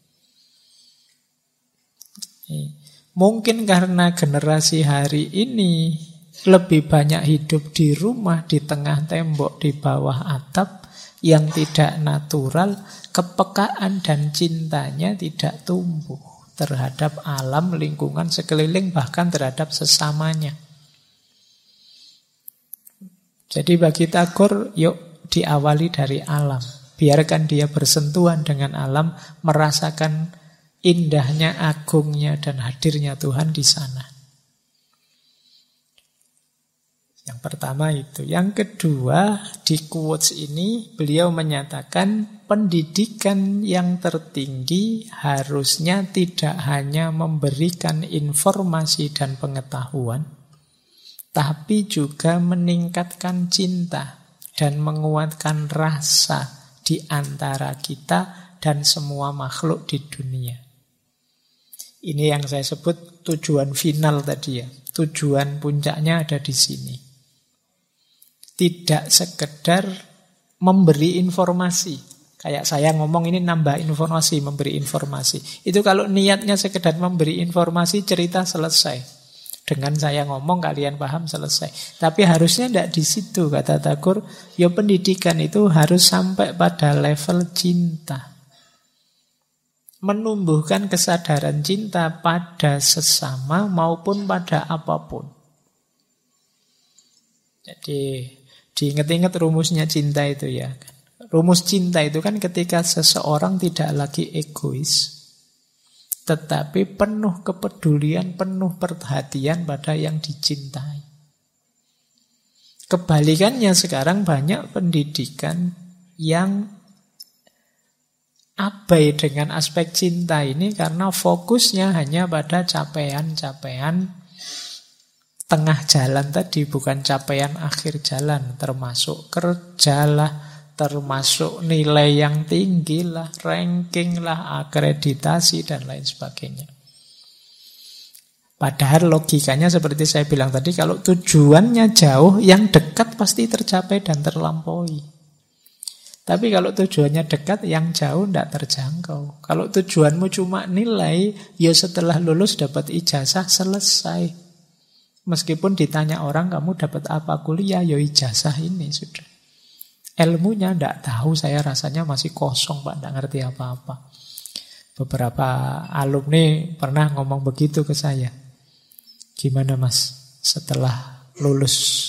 Mungkin karena generasi hari ini lebih banyak hidup di rumah, di tengah tembok, di bawah atap yang tidak natural, kepekaan dan cintanya tidak tumbuh terhadap alam, lingkungan sekeliling, bahkan terhadap sesamanya. Jadi bagi Tagore, yuk diawali dari alam. Biarkan dia bersentuhan dengan alam, merasakan indahnya, agungnya, dan hadirnya Tuhan di sana. Yang pertama itu. Yang kedua, di quotes ini beliau menyatakan pendidikan yang tertinggi harusnya tidak hanya memberikan informasi dan pengetahuan, tapi juga meningkatkan cinta dan menguatkan rasa di antara kita dan semua makhluk di dunia. Ini yang saya sebut tujuan final tadi ya. Tujuan puncaknya ada di sini. Tidak sekedar memberi informasi. Kayak saya ngomong ini nambah informasi, memberi informasi. Itu kalau niatnya sekedar memberi informasi, cerita selesai. Dengan saya ngomong kalian paham, selesai. Tapi harusnya tidak di situ, kata Tagore. Ya pendidikan itu harus sampai pada level cinta. Menumbuhkan kesadaran cinta pada sesama maupun pada apapun. Jadi diingat-ingat rumusnya cinta itu ya. Rumus cinta itu kan ketika seseorang tidak lagi egois, tetapi penuh kepedulian, penuh perhatian pada yang dicintai. Kebalikannya sekarang banyak pendidikan yang abai dengan aspek cinta ini karena fokusnya hanya pada capaian-capaian tengah jalan tadi, bukan capaian akhir jalan, termasuk kerja lah, termasuk nilai yang tinggi lah, ranking lah, akreditasi dan lain sebagainya. Padahal logikanya seperti saya bilang tadi, kalau tujuannya jauh, yang dekat pasti tercapai dan terlampaui. Tapi kalau tujuannya dekat, yang jauh tidak terjangkau. Kalau tujuanmu cuma nilai, ya setelah lulus dapat ijazah, selesai. Meskipun ditanya orang, kamu dapat apa kuliah, ya ijazah ini sudah. Ilmunya tidak tahu, saya rasanya masih kosong Pak, tidak ngerti apa-apa. Beberapa alumni pernah ngomong begitu ke saya. Gimana Mas, setelah lulus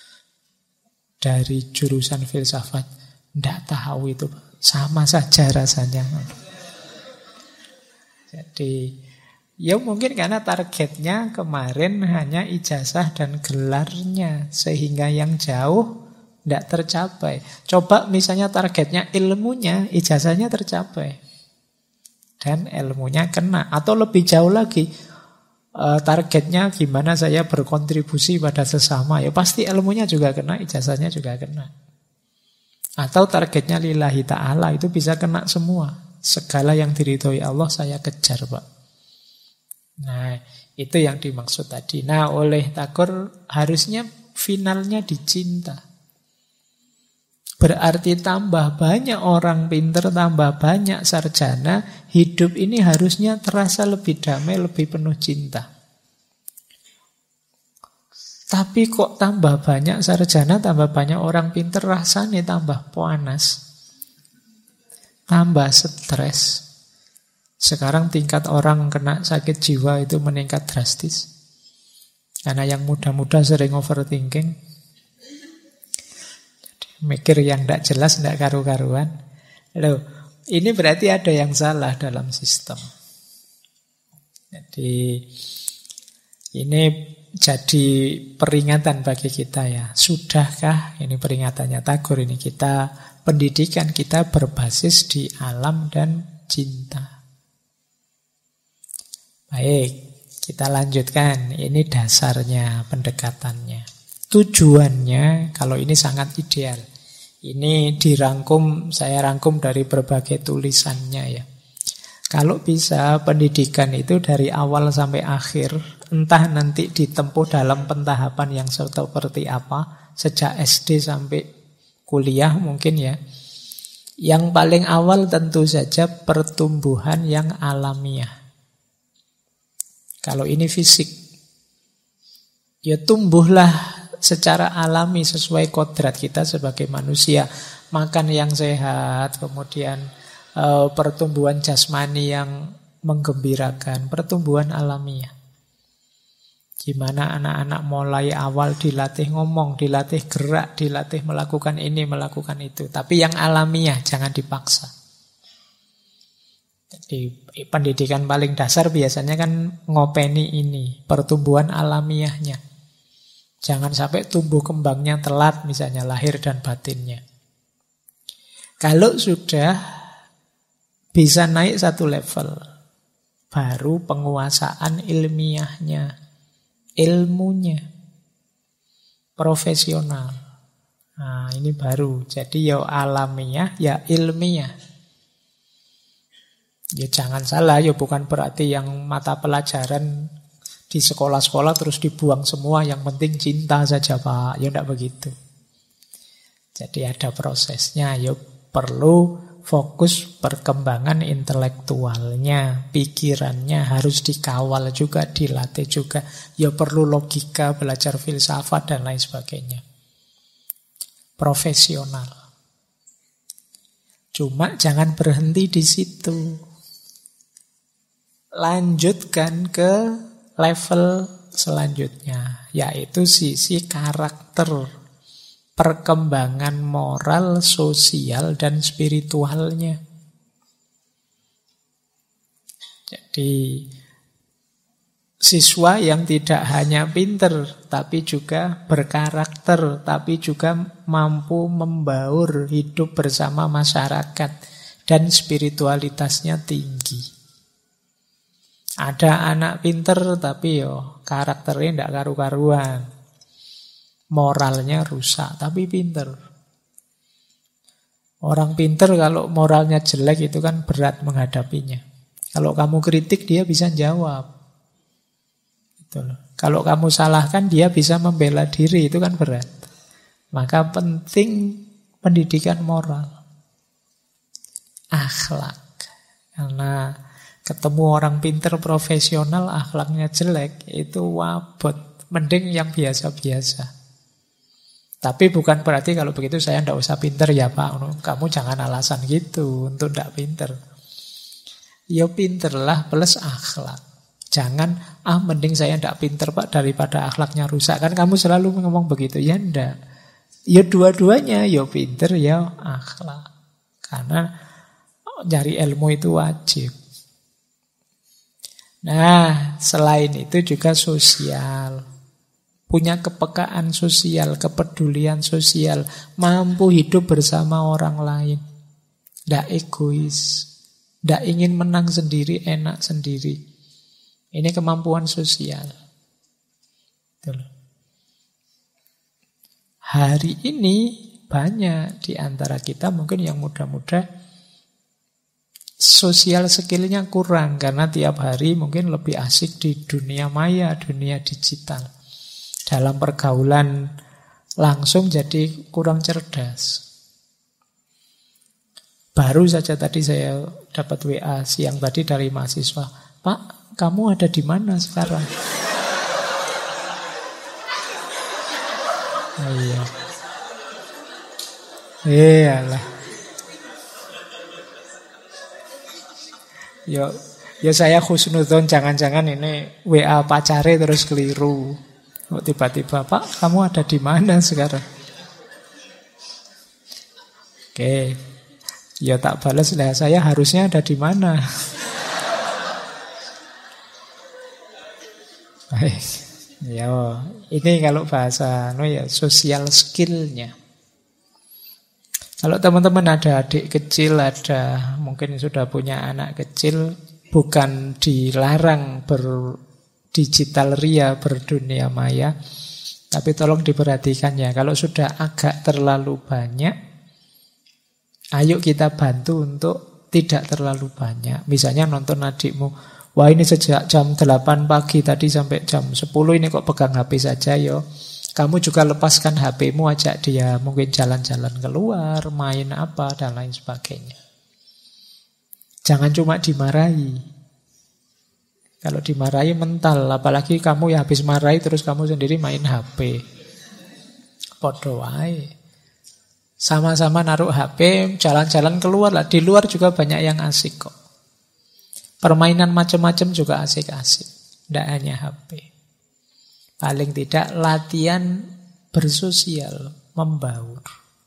dari jurusan filsafat? Tidak tahu itu, sama saja rasanya. Jadi ya mungkin karena targetnya kemarin hanya ijazah dan gelarnya, sehingga yang jauh tidak tercapai. Coba misalnya targetnya ilmunya, ijazahnya tercapai dan ilmunya kena. Atau lebih jauh lagi, targetnya gimana saya berkontribusi pada sesama, ya pasti ilmunya juga kena, ijazahnya juga kena. Atau targetnya lillahi ta'ala, itu bisa kena semua. Segala yang diridhoi Allah saya kejar Pak. Nah itu yang dimaksud tadi. Nah oleh Tagore harusnya finalnya dicinta. Berarti tambah banyak orang pinter, tambah banyak sarjana, hidup ini harusnya terasa lebih damai, lebih penuh cinta. Tapi kok tambah banyak sarjana, tambah banyak orang pinter, rasanya tambah panas, tambah stres. Sekarang tingkat orang kena sakit jiwa itu meningkat drastis. Karena yang muda-muda sering overthinking. Mikir yang tidak jelas, tidak karu-karuan. Loh, ini berarti ada yang salah dalam sistem. Jadi ini jadi peringatan bagi kita ya. Sudahkah, ini peringatannya Tagore ini, kita pendidikan kita berbasis di alam dan cinta. Baik, kita lanjutkan. Ini dasarnya pendekatannya. Tujuannya, kalau ini sangat ideal. Ini dirangkum, saya rangkum dari berbagai tulisannya ya. Kalau bisa pendidikan itu dari awal sampai akhir, entah nanti ditempuh dalam pentahapan yang seperti apa, sejak SD sampai kuliah mungkin ya. Yang paling awal tentu saja pertumbuhan yang alamiah. Kalau ini fisik, ya tumbuhlah secara alami sesuai kodrat kita sebagai manusia. Makan yang sehat, kemudian pertumbuhan jasmani yang menggembirakan, pertumbuhan alamiah. Gimana anak-anak mulai awal dilatih ngomong, dilatih gerak, dilatih melakukan ini, melakukan itu. Tapi yang alamiah, jangan dipaksa. Jadi pendidikan paling dasar biasanya kan ngopeni ini, pertumbuhan alamiahnya. Jangan sampai tumbuh kembangnya telat, misalnya lahir dan batinnya. Kalau sudah bisa naik satu level, baru penguasaan ilmiahnya, ilmunya, profesional. Nah ini baru, jadi ya alamiah, ya ilmiah. Ya jangan salah, ya bukan berarti yang mata pelajaran Di sekolah-sekolah terus dibuang semua, yang penting cinta saja Pak. Ya enggak begitu. Jadi ada prosesnya, ya perlu fokus perkembangan intelektualnya, pikirannya harus dikawal juga, dilatih juga. Ya perlu logika, belajar filsafat dan lain sebagainya. Profesional. Cuma jangan berhenti di situ. Lanjutkan ke level selanjutnya, yaitu sisi karakter. Perkembangan moral, sosial, dan spiritualnya. Jadi siswa yang tidak hanya pinter, tapi juga berkarakter, tapi juga mampu membaur hidup bersama masyarakat, dan spiritualitasnya tinggi. Ada anak pinter, tapi karakternya tidak karu-karuan. Moralnya rusak, tapi pinter. Orang pinter kalau moralnya jelek itu kan berat menghadapinya. Kalau kamu kritik dia bisa jawab. Gitu loh. Kalau kamu salahkan dia bisa membela diri, itu kan berat. Maka penting pendidikan moral. Akhlak. Karena ketemu orang pinter profesional akhlaknya jelek, itu wabot. Mending yang biasa-biasa. Tapi bukan berarti kalau begitu saya tidak usah pinter ya Pak. Kamu jangan alasan gitu untuk tidak pinter. Ya pinterlah plus akhlak. Jangan, mending saya tidak pinter Pak daripada akhlaknya rusak. Kan kamu selalu ngomong begitu. Ya enggak. Ya dua-duanya, ya pinter ya akhlak. Karena nyari ilmu itu wajib. Nah, selain itu juga sosial. Punya kepekaan sosial, kepedulian sosial, mampu hidup bersama orang lain. Tidak egois, tidak ingin menang sendiri, enak sendiri. Ini kemampuan sosial. Betul. Hari ini banyak di antara kita mungkin yang muda-muda sosial skillnya kurang karena tiap hari mungkin lebih asik di dunia maya, dunia digital. Dalam pergaulan langsung jadi kurang cerdas. Baru saja tadi saya dapat WA siang tadi dari mahasiswa. Pak, kamu ada di mana sekarang? Iya. Iyalah. Yo saya husnudzon, jangan-jangan ini WA pacare terus keliru. Tiba-tiba, Pak, kamu ada di mana sekarang? Oke, ya tak balas lah. Saya harusnya ada di mana? Baik, ya ini kalau bahasa, social skillnya. Kalau teman-teman ada adik kecil, ada mungkin sudah punya anak kecil, bukan dilarang digital ria, berdunia maya. Tapi tolong diperhatikan ya, kalau sudah agak terlalu banyak, ayo kita bantu untuk tidak terlalu banyak. Misalnya nonton adikmu, wah ini sejak jam 8 pagi tadi sampai jam 10 ini kok pegang HP saja yo. Kamu juga lepaskan HP-mu, ajak dia mungkin jalan-jalan keluar, main apa, dan lain sebagainya. Jangan cuma dimarahi. Kalau dimarahi mental, apalagi kamu ya habis marahi terus kamu sendiri main HP. Podo wae. Sama-sama naruh HP, jalan-jalan keluar lah. Di luar juga banyak yang asik kok. Permainan macam-macam juga asik-asik. Tidak hanya HP. Paling tidak latihan bersosial, membaur.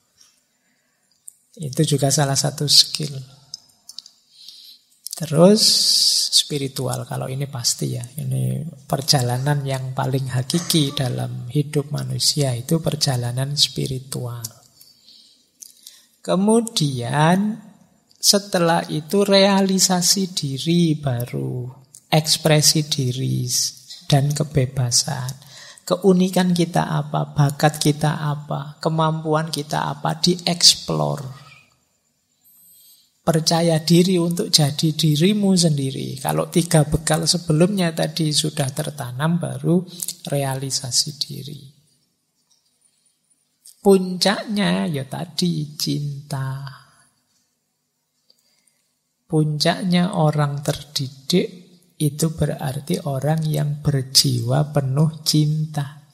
Itu juga salah satu skill. Terus spiritual, kalau ini pasti ya. Ini perjalanan yang paling hakiki dalam hidup manusia, itu perjalanan spiritual. Kemudian setelah itu realisasi diri baru, ekspresi diri dan kebebasan. Keunikan kita apa, bakat kita apa, kemampuan kita apa, dieksplor. percaya diri untuk jadi dirimu sendiri. Kalau 3 bekal sebelumnya tadi sudah tertanam, baru realisasi diri. Puncaknya ya tadi cinta. Puncaknya orang terdidik itu berarti orang yang berjiwa penuh cinta.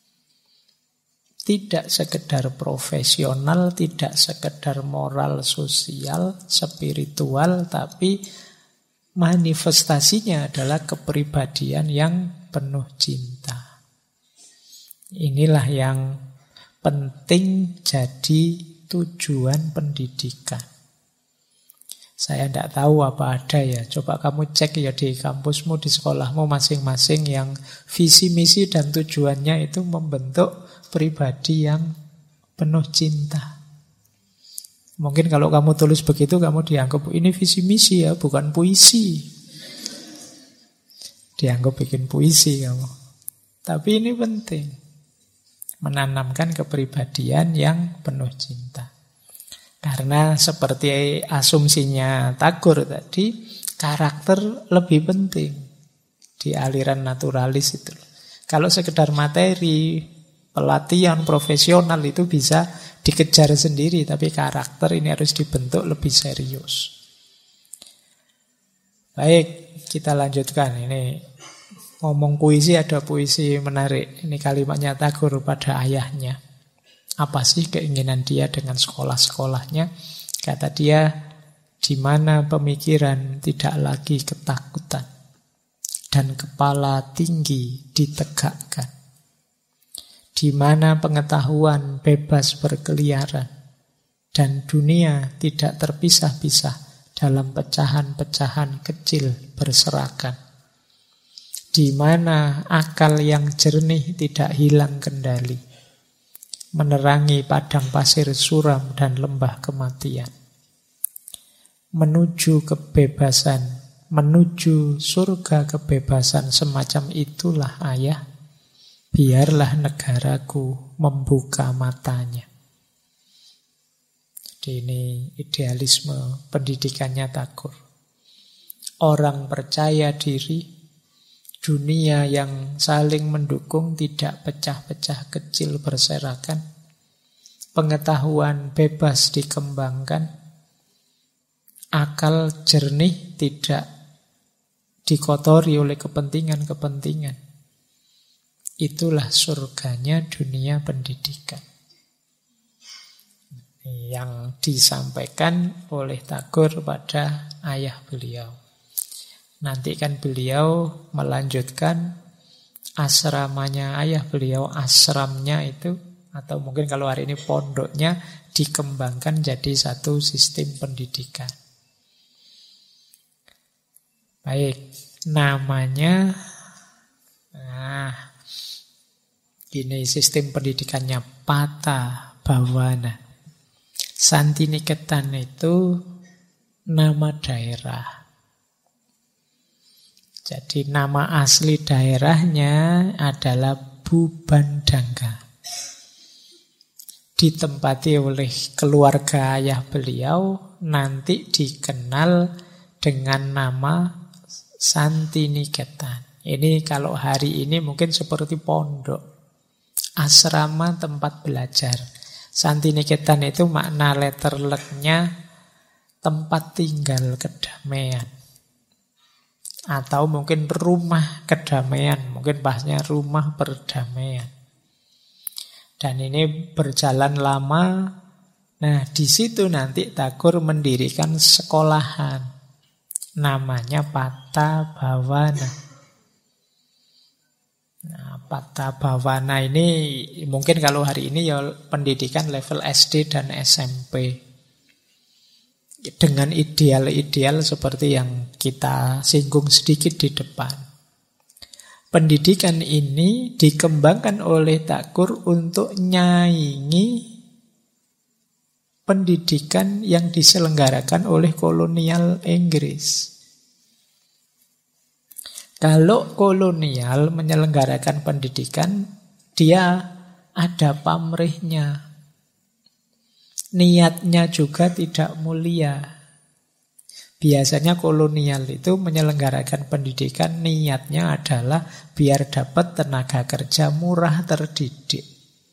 Tidak sekedar profesional, tidak sekedar moral, sosial, spiritual, tapi manifestasinya adalah kepribadian yang penuh cinta. Inilah yang penting jadi tujuan pendidikan. Saya tidak tahu apa ada ya. Coba kamu cek ya di kampusmu, di sekolahmu masing-masing yang visi, misi, dan tujuannya itu membentuk pribadi yang penuh cinta. Mungkin kalau kamu tulis begitu, kamu dianggap ini visi misi ya, bukan puisi. Dianggap bikin puisi kamu. Tapi ini penting. Menanamkan kepribadian yang penuh cinta. Karena seperti asumsinya Tagore tadi, karakter lebih penting di aliran naturalis itu. Kalau sekedar materi, pelatihan profesional itu bisa dikejar sendiri, tapi karakter ini harus dibentuk lebih serius. Baik, kita lanjutkan. Ini ngomong puisi, ada puisi menarik. Ini kalimatnya Tagore pada ayahnya. Apa sih keinginan dia dengan sekolah-sekolahnya? Kata dia, di mana pemikiran tidak lagi ketakutan dan kepala tinggi ditegakkan. Di mana pengetahuan bebas berkeliaran dan dunia tidak terpisah-pisah dalam pecahan-pecahan kecil berserakan. Di mana akal yang jernih tidak hilang kendali, menerangi padang pasir suram dan lembah kematian. Menuju kebebasan, menuju surga kebebasan semacam itulah ayah, biarlah negaraku membuka matanya. Jadi ini idealisme pendidikannya Tagore. Orang percaya diri, dunia yang saling mendukung, tidak pecah-pecah kecil berserakan, pengetahuan bebas dikembangkan, akal jernih tidak dikotori oleh kepentingan-kepentingan. Itulah surganya dunia pendidikan. Yang disampaikan oleh Tagore pada ayah beliau. Nanti kan beliau melanjutkan asramanya ayah beliau, asramnya itu, atau mungkin kalau hari ini pondoknya, dikembangkan jadi satu sistem pendidikan. Baik, namanya, ini sistem pendidikannya Pata Bhavana. Santiniketan itu nama daerah. Jadi nama asli daerahnya adalah Bubandanga. Ditempati oleh keluarga ayah beliau, nanti dikenal dengan nama Santiniketan. Ini kalau hari ini mungkin seperti pondok, asrama tempat belajar. Santiniketan itu makna letterleknya tempat tinggal kedamaian. Atau mungkin rumah kedamaian, mungkin bahasnya rumah perdamaian. Dan ini berjalan lama. Nah, di situ nanti Tagore mendirikan sekolahan. Namanya Pata Bhavana. Nah, Pata Bhavana ini mungkin kalau hari ini ya pendidikan level SD dan SMP. Dengan ideal-ideal seperti yang kita singgung sedikit di depan. Pendidikan ini dikembangkan oleh Tagore untuk nyaingi pendidikan yang diselenggarakan oleh kolonial Inggris. Kalau kolonial menyelenggarakan pendidikan, dia ada pamrihnya. Niatnya juga tidak mulia. Biasanya kolonial itu menyelenggarakan pendidikan niatnya adalah biar dapat tenaga kerja murah terdidik.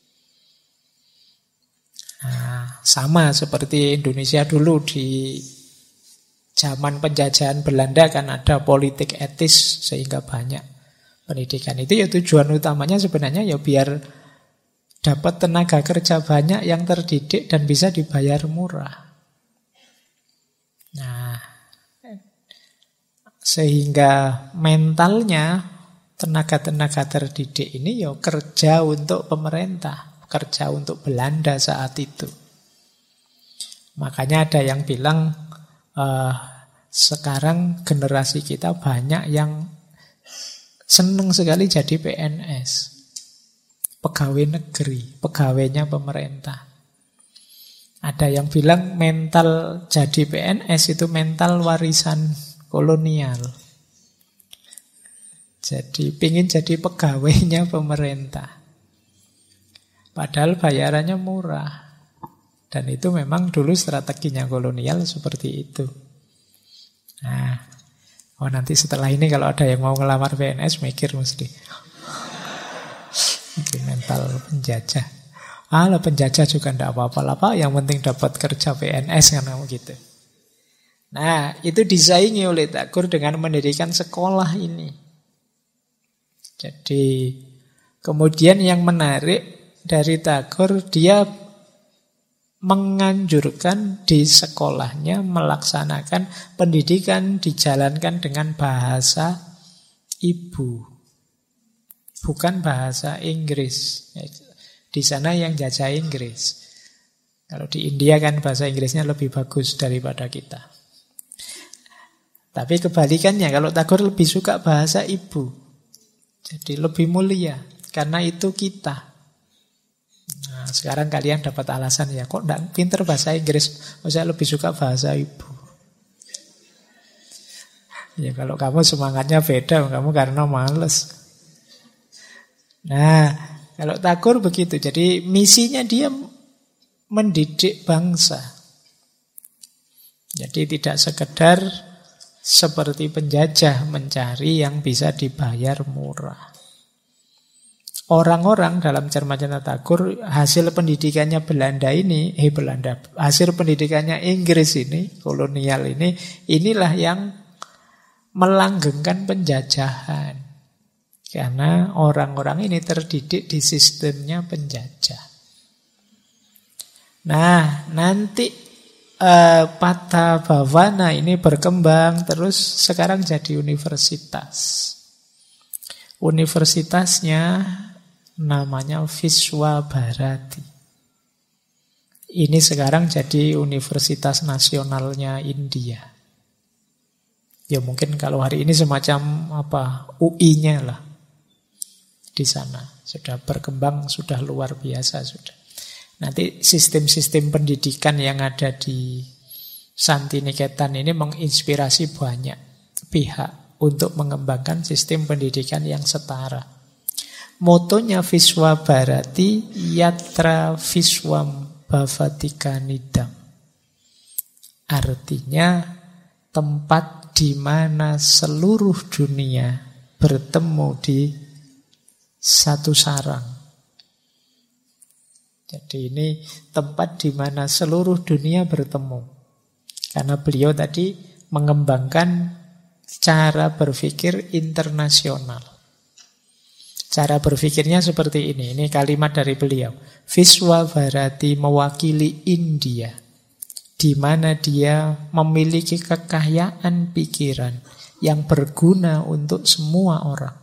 Nah, sama seperti Indonesia dulu di zaman penjajahan Belanda kan ada politik etis sehingga banyak pendidikan. Itu ya tujuan utamanya sebenarnya ya biar dapat tenaga kerja banyak yang terdidik dan bisa dibayar murah. Nah, sehingga mentalnya tenaga-tenaga terdidik ini ya kerja untuk pemerintah, kerja untuk Belanda saat itu. Makanya ada yang bilang sekarang generasi kita banyak yang senang sekali jadi PNS, pegawai negeri, pegawainya pemerintah. Ada yang bilang mental jadi PNS itu mental warisan kolonial. Jadi pingin jadi pegawainya pemerintah. Padahal bayarannya murah. Dan itu memang dulu strateginya kolonial seperti itu. Nah, nanti setelah ini kalau ada yang mau ngelamar PNS mikir mesti. Mungkin mental penjajah. Lah penjajah juga tidak apa-apa lah Pak, yang penting dapat kerja PNS kan gitu. Nah, itu disaingi oleh Tagore dengan mendirikan sekolah ini. Jadi, kemudian yang menarik dari Tagore, dia menganjurkan di sekolahnya melaksanakan pendidikan dijalankan dengan bahasa ibu. Bukan bahasa Inggris. Di sana yang jajah Inggris. Kalau di India kan bahasa Inggrisnya lebih bagus daripada kita. Tapi kebalikannya, kalau Tagore lebih suka bahasa ibu. Jadi lebih mulia, karena itu kita. Nah, sekarang kalian dapat alasan ya, kok enggak pinter bahasa Inggris? Saya lebih suka bahasa ibu. Ya kalau kamu semangatnya beda, kamu karena males. Nah, kalau Tagore begitu, jadi misinya dia mendidik bangsa. Jadi tidak sekedar seperti penjajah mencari yang bisa dibayar murah. Orang-orang dalam cermatan Tagore hasil pendidikannya Belanda ini, hasil pendidikannya Inggris ini, kolonial ini, inilah yang melanggengkan penjajahan. Karena orang-orang ini terdidik di sistemnya penjajah. Nah, nanti Patha Bhavana ini berkembang terus sekarang jadi universitas. Universitasnya namanya Viswabharati. Ini sekarang jadi universitas nasionalnya India. Ya mungkin kalau hari ini semacam UI-nya lah. Di sana sudah berkembang, sudah luar biasa sudah. Nanti sistem-sistem pendidikan yang ada di Santiniketan ini menginspirasi banyak pihak untuk mengembangkan sistem pendidikan yang setara. Motonya Viswabharati Yatra Viswam Bhavatikanidam. Artinya tempat di mana seluruh dunia bertemu di satu sarang. Jadi ini tempat di mana seluruh dunia bertemu. Karena beliau tadi mengembangkan cara berpikir internasional. Cara berpikirnya seperti ini. Ini kalimat dari beliau. Viswabharati mewakili India. Di mana dia memiliki kekayaan pikiran yang berguna untuk semua orang.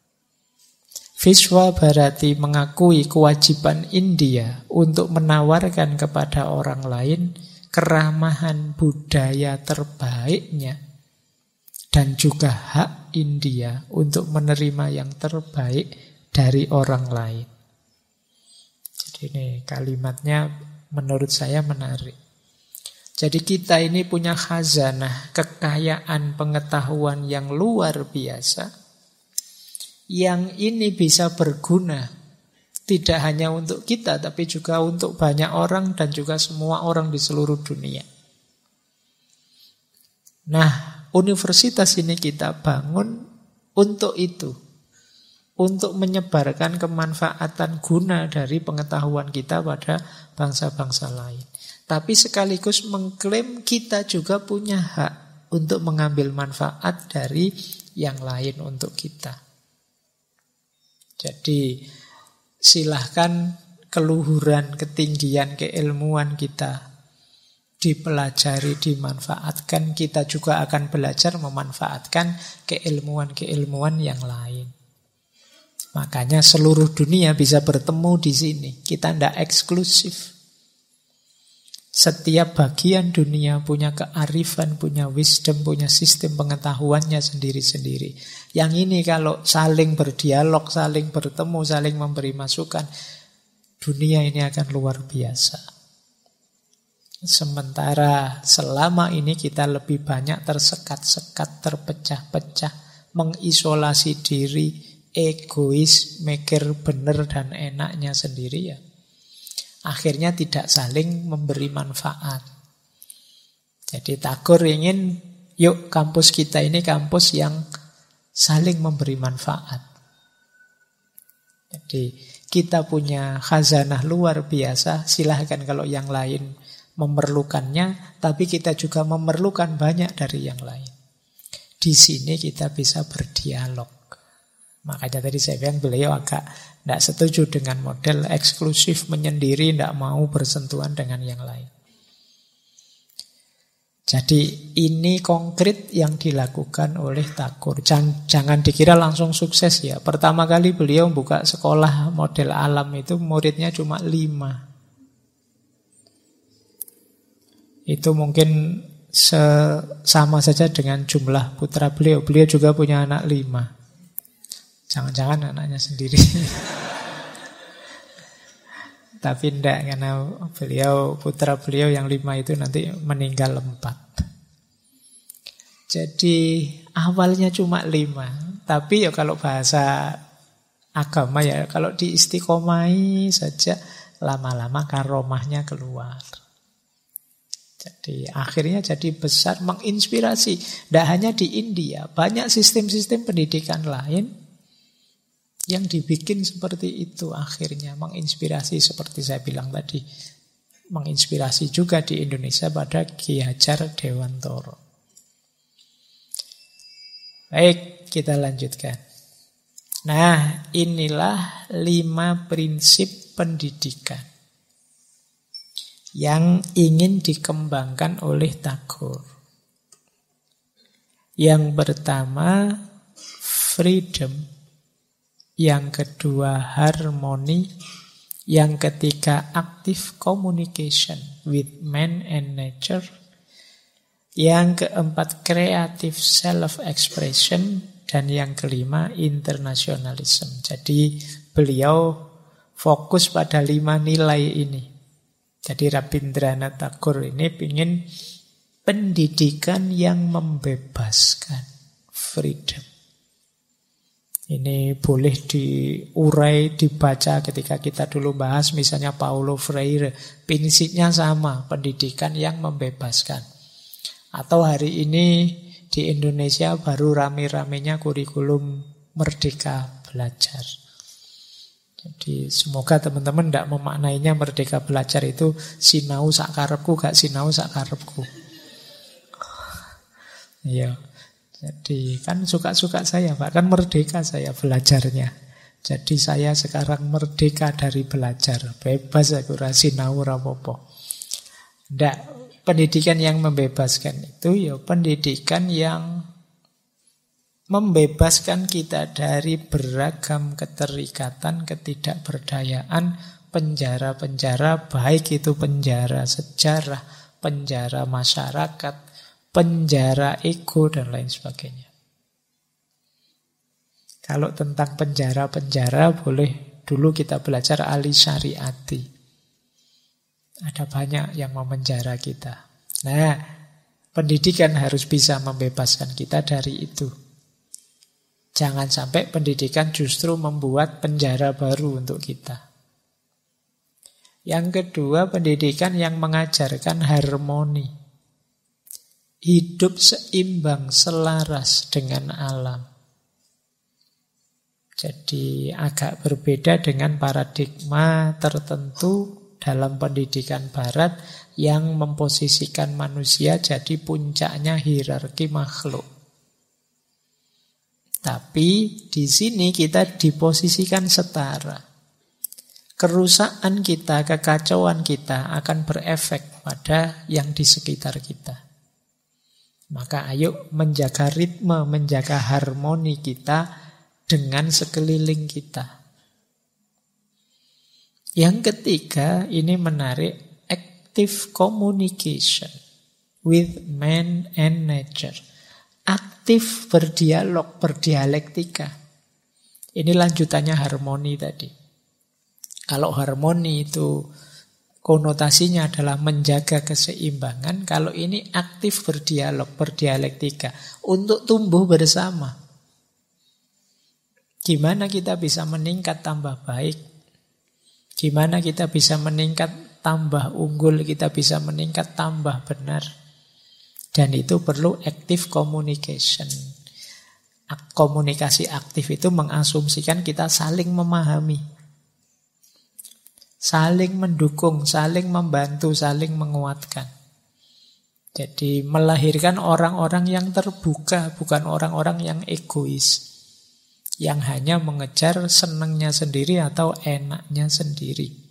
Viswabharati mengakui kewajiban India untuk menawarkan kepada orang lain keramahan budaya terbaiknya dan juga hak India untuk menerima yang terbaik dari orang lain. Jadi ini kalimatnya menurut saya menarik. Jadi kita ini punya khazanah, kekayaan pengetahuan yang luar biasa. Yang ini bisa berguna tidak hanya untuk kita, tapi juga untuk banyak orang dan juga semua orang di seluruh dunia. Nah, universitas ini kita bangun untuk itu. Untuk menyebarkan kemanfaatan guna dari pengetahuan kita pada bangsa-bangsa lain. Tapi sekaligus mengklaim kita juga punya hak untuk mengambil manfaat dari yang lain untuk kita. Jadi silahkan keluhuran, ketinggian, keilmuan kita dipelajari, dimanfaatkan. Kita juga akan belajar memanfaatkan keilmuan-keilmuan yang lain. Makanya seluruh dunia bisa bertemu di sini. Kita tidak eksklusif. Setiap bagian dunia punya kearifan, punya wisdom, punya sistem pengetahuannya sendiri-sendiri. Yang ini kalau saling berdialog, saling bertemu, saling memberi masukan, dunia ini akan luar biasa. Sementara selama ini kita lebih banyak tersekat-sekat, terpecah-pecah, mengisolasi diri, egois, mikir benar dan enaknya sendiri ya. Akhirnya tidak saling memberi manfaat. Jadi Tagore ingin, yuk kampus kita ini kampus yang saling memberi manfaat. Jadi kita punya khazanah luar biasa, silahkan kalau yang lain memerlukannya, tapi kita juga memerlukan banyak dari yang lain. Di sini kita bisa berdialog. Makanya tadi saya bilang beliau agak tidak setuju dengan model eksklusif, menyendiri, tidak mau bersentuhan dengan yang lain. Jadi ini konkret yang dilakukan oleh Tagore. Jangan dikira langsung sukses ya. Pertama kali beliau buka sekolah model alam itu muridnya cuma 5. Itu mungkin sama saja dengan jumlah putra beliau. Beliau juga punya anak 5. Jangan-jangan anaknya sendiri. Tapi tidak, karena putra beliau yang 5 itu nanti meninggal 4. Jadi awalnya cuma 5. Tapi ya kalau bahasa agama ya, kalau diistiqomai saja, lama-lama karomahnya keluar. Jadi akhirnya jadi besar, menginspirasi. Tidak hanya di India, banyak sistem-sistem pendidikan lain yang dibikin seperti itu, akhirnya menginspirasi seperti saya bilang tadi. Menginspirasi juga di Indonesia pada Ki Hajar Dewantara. Baik, kita lanjutkan. Nah, inilah 5 prinsip pendidikan yang ingin dikembangkan oleh Tagore. Yang pertama, freedom. Yang kedua, harmony. Yang ketiga, active communication with man and nature. Yang keempat, creative self-expression. Dan yang kelima, internationalism. Jadi beliau fokus pada 5 nilai ini. Jadi Rabindranath Tagore ini ingin pendidikan yang membebaskan, freedom. Ini boleh diurai, dibaca ketika kita dulu bahas misalnya Paulo Freire. Prinsipnya sama, pendidikan yang membebaskan. Atau hari ini di Indonesia baru rame-ramenya kurikulum Merdeka Belajar. Jadi semoga teman-teman tidak memaknainya Merdeka Belajar itu sinau sak karepku, gak sinau sak karepku. Iya. Jadi kan suka-suka saya, Pak. Kan merdeka saya belajarnya. Jadi saya sekarang merdeka dari belajar. Bebas aku rasinau rapopo. Ndak, pendidikan yang membebaskan itu ya pendidikan yang membebaskan kita dari beragam keterikatan, ketidakberdayaan, penjara-penjara, baik itu penjara sejarah, penjara masyarakat, penjara ego, dan lain sebagainya. Kalau tentang penjara-penjara, boleh dulu kita belajar ahli syariati. Ada banyak yang memenjara kita. Nah, pendidikan harus bisa membebaskan kita dari itu. Jangan sampai pendidikan justru membuat penjara baru untuk kita. Yang kedua, pendidikan yang mengajarkan harmoni. hidup seimbang, selaras dengan alam. Jadi agak berbeda dengan paradigma tertentu dalam pendidikan barat yang memposisikan manusia jadi puncaknya hierarki makhluk. Tapi di sini kita diposisikan setara. Kerusakan kita, kekacauan kita akan berefek pada yang di sekitar kita. Maka ayo menjaga ritme, menjaga harmoni kita dengan sekeliling kita. Yang ketiga, ini menarik, active communication with man and nature. Aktif berdialog, berdialektika. Ini lanjutannya harmoni tadi. Kalau harmoni itu konotasinya adalah menjaga keseimbangan, kalau ini aktif berdialog, berdialektika untuk tumbuh bersama. Gimana kita bisa meningkat tambah baik? Gimana kita bisa meningkat tambah unggul, kita bisa meningkat tambah benar? Dan itu perlu active communication. Komunikasi aktif itu mengasumsikan kita saling memahami, saling mendukung, saling membantu, saling menguatkan. Jadi melahirkan orang-orang yang terbuka, bukan orang-orang yang egois, yang hanya mengejar senangnya sendiri atau enaknya sendiri.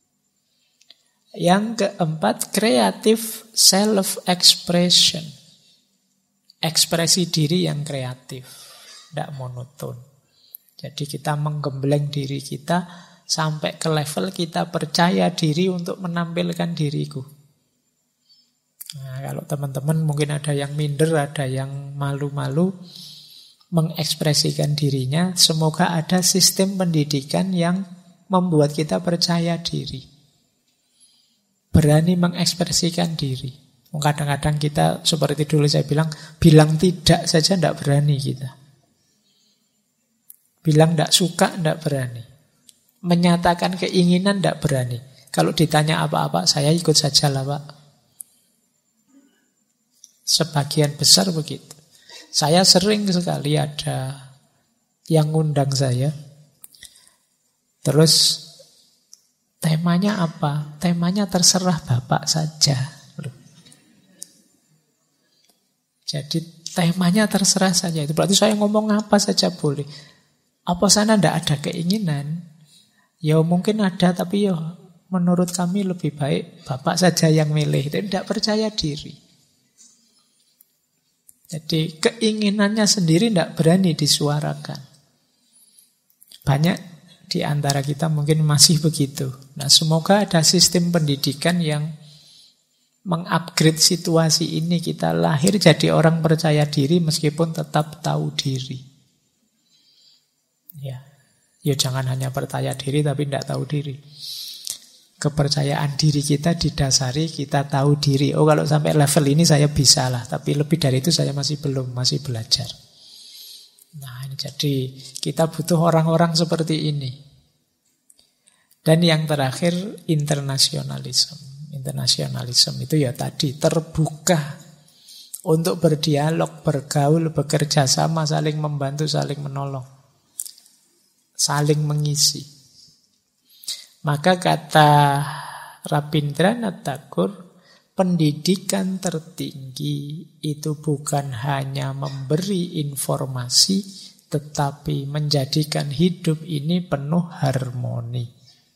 Yang keempat, creative self-expression. Ekspresi diri yang kreatif, tidak monoton. Jadi kita menggembleng diri kita sampai ke level kita percaya diri untuk menampilkan diriku. Nah, kalau teman-teman mungkin ada yang minder, ada yang malu-malu mengekspresikan dirinya, semoga ada sistem pendidikan yang membuat kita percaya diri. Berani mengekspresikan diri. Kadang-kadang kita seperti dulu saya bilang tidak saja tidak berani kita. Bilang tidak suka tidak berani. Menyatakan keinginan tidak berani. Kalau ditanya apa-apa saya ikut saja lah Pak. Sebagian besar begitu. Saya sering sekali ada yang ngundang saya. Terus temanya apa? Temanya terserah Bapak saja. Jadi temanya terserah saja. Itu berarti saya ngomong apa saja boleh. Apa sana tidak ada keinginan? Ya mungkin ada, tapi ya menurut kami lebih baik Bapak saja yang milih. Itu tidak percaya diri. Jadi keinginannya sendiri tidak berani disuarakan. Banyak di antara kita mungkin masih begitu. Nah, semoga ada sistem pendidikan yang mengupgrade situasi ini. Kita lahir jadi orang percaya diri meskipun tetap tahu diri. Ya, jangan hanya percaya diri tapi tidak tahu diri. Kepercayaan diri kita didasari kita tahu diri. Oh, kalau sampai level ini saya bisa lah, tapi lebih dari itu saya masih belum, masih belajar. Nah, jadi kita butuh orang-orang seperti ini. Dan yang terakhir, internasionalisme. Internasionalisme itu ya tadi terbuka untuk berdialog, bergaul, bekerja sama, saling membantu, saling menolong, saling mengisi. Maka kata Rabindranath Tagore, pendidikan tertinggi itu bukan hanya memberi informasi, tetapi menjadikan hidup ini penuh harmoni.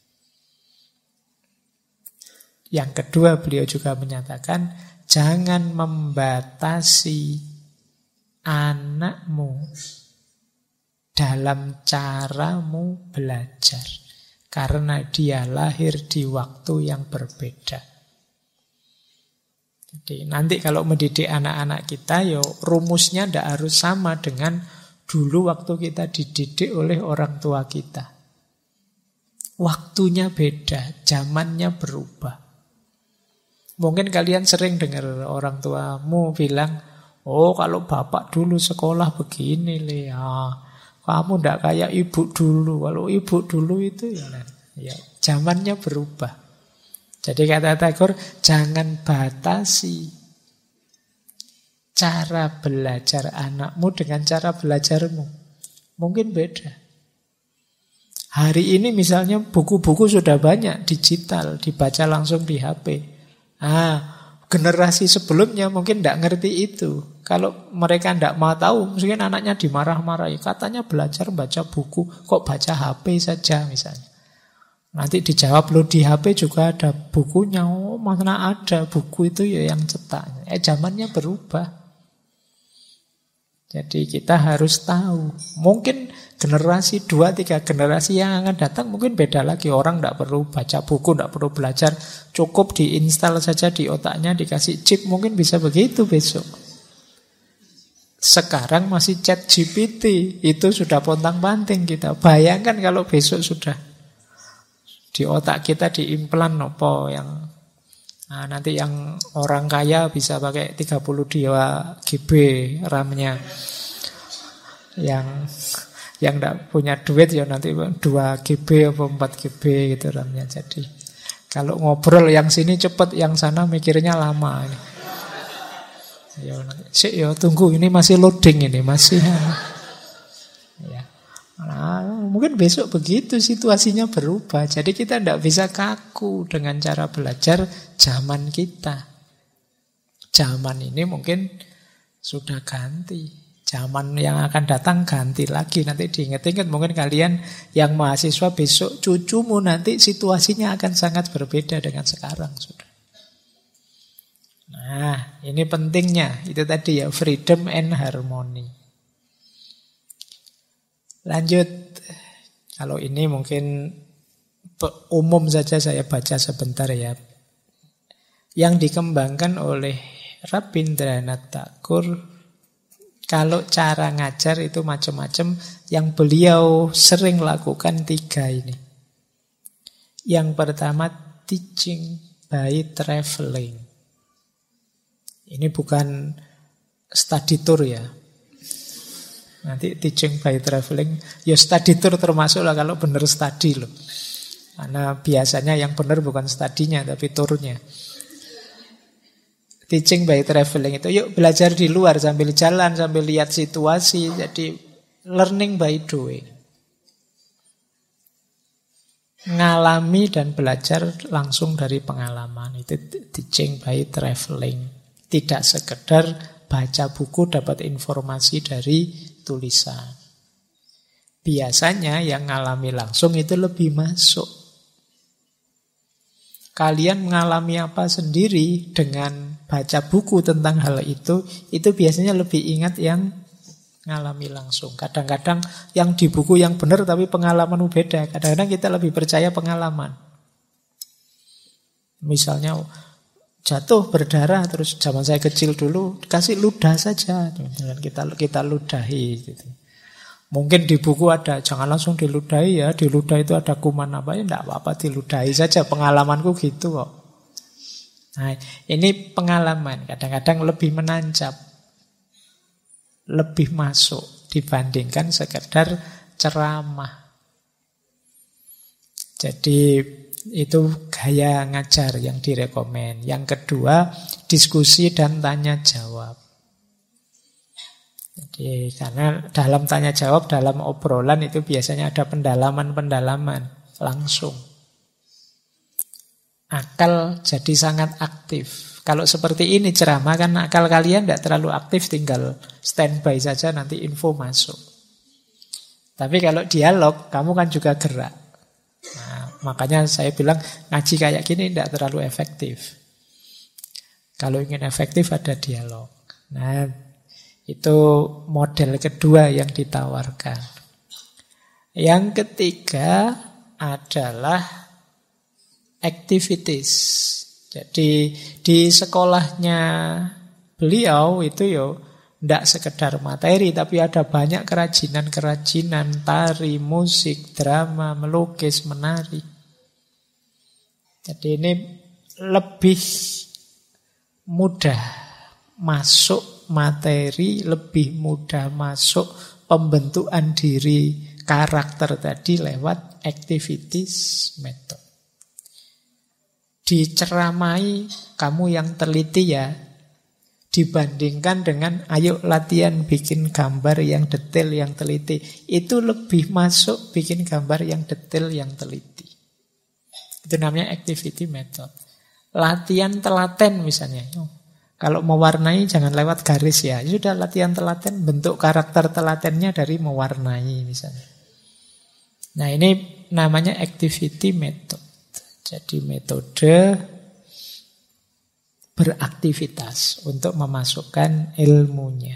Yang kedua, beliau juga menyatakan, jangan membatasi anakmu dalam caramu belajar. Karena dia lahir di waktu yang berbeda. Jadi nanti kalau mendidik anak-anak kita, ya rumusnya tidak harus sama dengan dulu waktu kita dididik oleh orang tua kita. Waktunya beda, zamannya berubah. Mungkin kalian sering dengar orang tuamu bilang, oh kalau bapak dulu sekolah begini ya. Kamu tidak kayak ibu dulu. Kalau ibu dulu itu ya zamannya berubah. Jadi kata Tagore, jangan batasi cara belajar anakmu dengan cara belajarmu. Mungkin beda. Hari ini misalnya buku-buku sudah banyak digital, dibaca langsung di HP. Generasi sebelumnya mungkin tidak ngerti itu. Kalau mereka tidak mau tahu, mungkin anaknya dimarah-marahi. Katanya belajar baca buku, kok baca HP saja misalnya. Nanti dijawab, loh di HP juga ada bukunya. Oh, mana ada buku itu ya yang cetak. Zamannya berubah. Jadi kita harus tahu. Mungkin generasi 2-3 generasi yang akan datang mungkin beda lagi. Orang tidak perlu baca buku, tidak perlu belajar. Cukup diinstal saja di otaknya, dikasih chip. Mungkin bisa begitu besok. Sekarang masih chat GPT. Itu sudah pontang-panting kita. Bayangkan kalau besok sudah di otak kita diimplan apa yang... nanti yang orang kaya bisa pakai 32 GB RAM-nya. Yang tidak punya duit ya nanti 2 GB atau 4 GB gitu RAM-nya. Jadi kalau ngobrol yang sini cepat, yang sana mikirnya lama. Ya, tunggu ini masih loading ini, masih. Ya. Mungkin besok begitu situasinya berubah. Jadi kita tidak bisa kaku dengan cara belajar zaman kita. Zaman ini mungkin sudah ganti. Zaman yang akan datang ganti lagi. Nanti diingat-ingat mungkin kalian yang mahasiswa besok, cucumu nanti situasinya akan sangat berbeda dengan sekarang sudah. Nah, ini pentingnya. Itu tadi ya, freedom and harmony. Lanjut. Kalau ini mungkin umum saja saya baca sebentar ya. Yang dikembangkan oleh Rabindranath Tagore, kalau cara ngajar itu macam-macam. Yang beliau sering lakukan 3 ini. Yang pertama, teaching by traveling. Ini bukan study tour ya. Nanti teaching by traveling, ya study tour termasuk lah kalau benar study loh. Karena biasanya yang benar bukan studinya tapi turnya. Teaching by traveling itu yuk belajar di luar sambil jalan, sambil lihat situasi. Jadi learning by doing. Ngalami dan belajar langsung dari pengalaman. Itu teaching by traveling. Tidak sekedar baca buku dapat informasi dari tulisan. Biasanya yang ngalami langsung itu lebih masuk. Kalian mengalami apa sendiri dengan baca buku tentang hal itu biasanya lebih ingat yang ngalami langsung. Kadang-kadang yang di buku yang benar tapi pengalamanmu beda. Kadang-kadang kita lebih percaya pengalaman. Misalnya jatuh berdarah, terus zaman saya kecil dulu kasih ludah saja, kita ludahi gitu. Mungkin di buku ada jangan langsung diludahi ya, di ludah itu ada kuman apa ya, tidak apa-apa diludahi saja. Pengalamanku gitu kok. Nah, ini pengalaman kadang-kadang lebih menancap, lebih masuk dibandingkan sekedar ceramah. Jadi itu gaya ngajar yang direkomend. Yang kedua, diskusi dan tanya jawab. Jadi karena dalam tanya jawab, dalam obrolan itu biasanya ada pendalaman-pendalaman langsung. Akal jadi sangat aktif. Kalau seperti ini ceramah kan akal kalian tidak terlalu aktif, tinggal standby saja nanti info masuk. Tapi kalau dialog, kamu kan juga gerak. Nah, makanya saya bilang ngaji kayak gini tidak terlalu efektif. Kalau ingin efektif ada dialog. Nah, itu model kedua yang ditawarkan. Yang ketiga adalah activities. Jadi di sekolahnya beliau itu tidak sekedar materi, tapi ada banyak kerajinan-kerajinan, tari, musik, drama, melukis, menari. Jadi ini lebih mudah masuk materi, lebih mudah masuk pembentukan diri karakter tadi lewat activities method. Diceramai, kamu yang teliti ya, Dibandingkan dengan ayo latihan bikin gambar yang detail, yang teliti. Itu lebih masuk bikin gambar yang detail, yang teliti. Itu namanya activity method. Latihan telaten misalnya. Kalau mewarnai jangan lewat garis ya. Sudah latihan telaten, bentuk karakter telatennya dari mewarnai misalnya. Nah ini namanya activity method. Jadi metode beraktivitas untuk memasukkan ilmunya.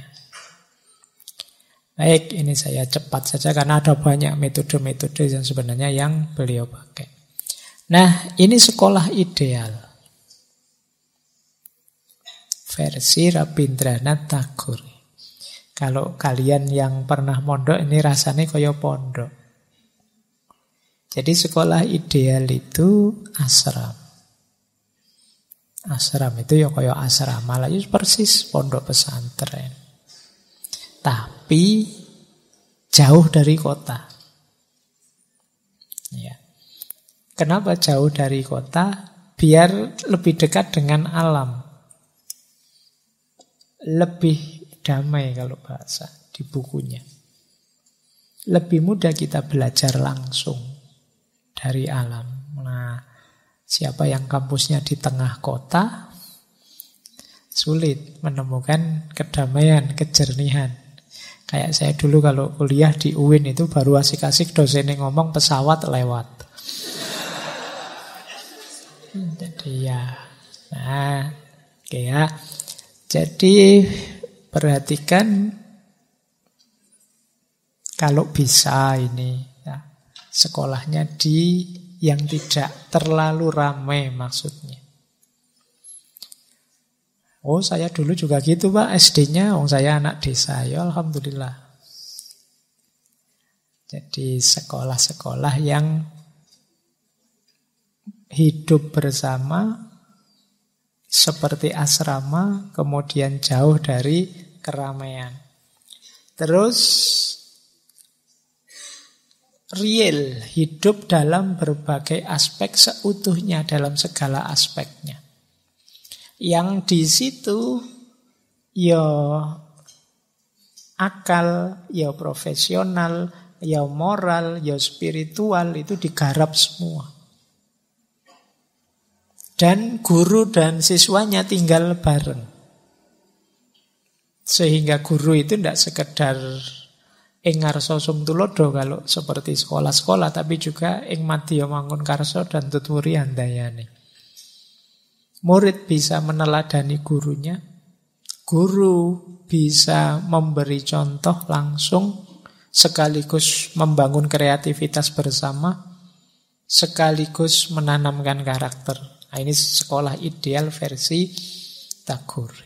Baik, ini saya cepat saja karena ada banyak metode-metode yang sebenarnya yang beliau pakai. Nah, ini sekolah ideal. Versi Rabindranath Tagore. Kalau kalian yang pernah mondok, ini rasanya kaya pondok. Jadi sekolah ideal itu ashram. Ashram itu ya kaya asrama lah, persis pondok pesantren. Tapi jauh dari kota. Ya. Kenapa jauh dari kota? Biar lebih dekat dengan alam. Lebih damai kalau bahasa di bukunya. Lebih mudah kita belajar langsung dari alam. Nah, siapa yang kampusnya di tengah kota, sulit menemukan kedamaian, kejernihan. Kayak saya dulu kalau kuliah di UIN itu baru asik-asik dosennya ngomong pesawat lewat. Jadi ya, nah, oke ya. Jadi perhatikan kalau bisa ini ya, sekolahnya di yang tidak terlalu ramai maksudnya. Oh saya dulu juga gitu Pak, SD-nya, saya anak desa, ya Alhamdulillah. Jadi sekolah-sekolah yang hidup bersama seperti asrama, kemudian jauh dari keramaian. Terus real, hidup dalam berbagai aspek seutuhnya, dalam segala aspeknya. Yang di situ ya akal, ya profesional, ya moral, ya spiritual itu digarap semua. Dan guru dan siswanya tinggal bareng. Sehingga guru itu tidak sekedar ing ngarsa sumtulodo kalau seperti sekolah-sekolah, tapi juga ing madya mangun karso dan tutwuri handayani. Murid bisa meneladani gurunya, guru bisa memberi contoh langsung, sekaligus membangun kreativitas bersama, sekaligus menanamkan karakter. Nah, ini sekolah ideal versi Tagore.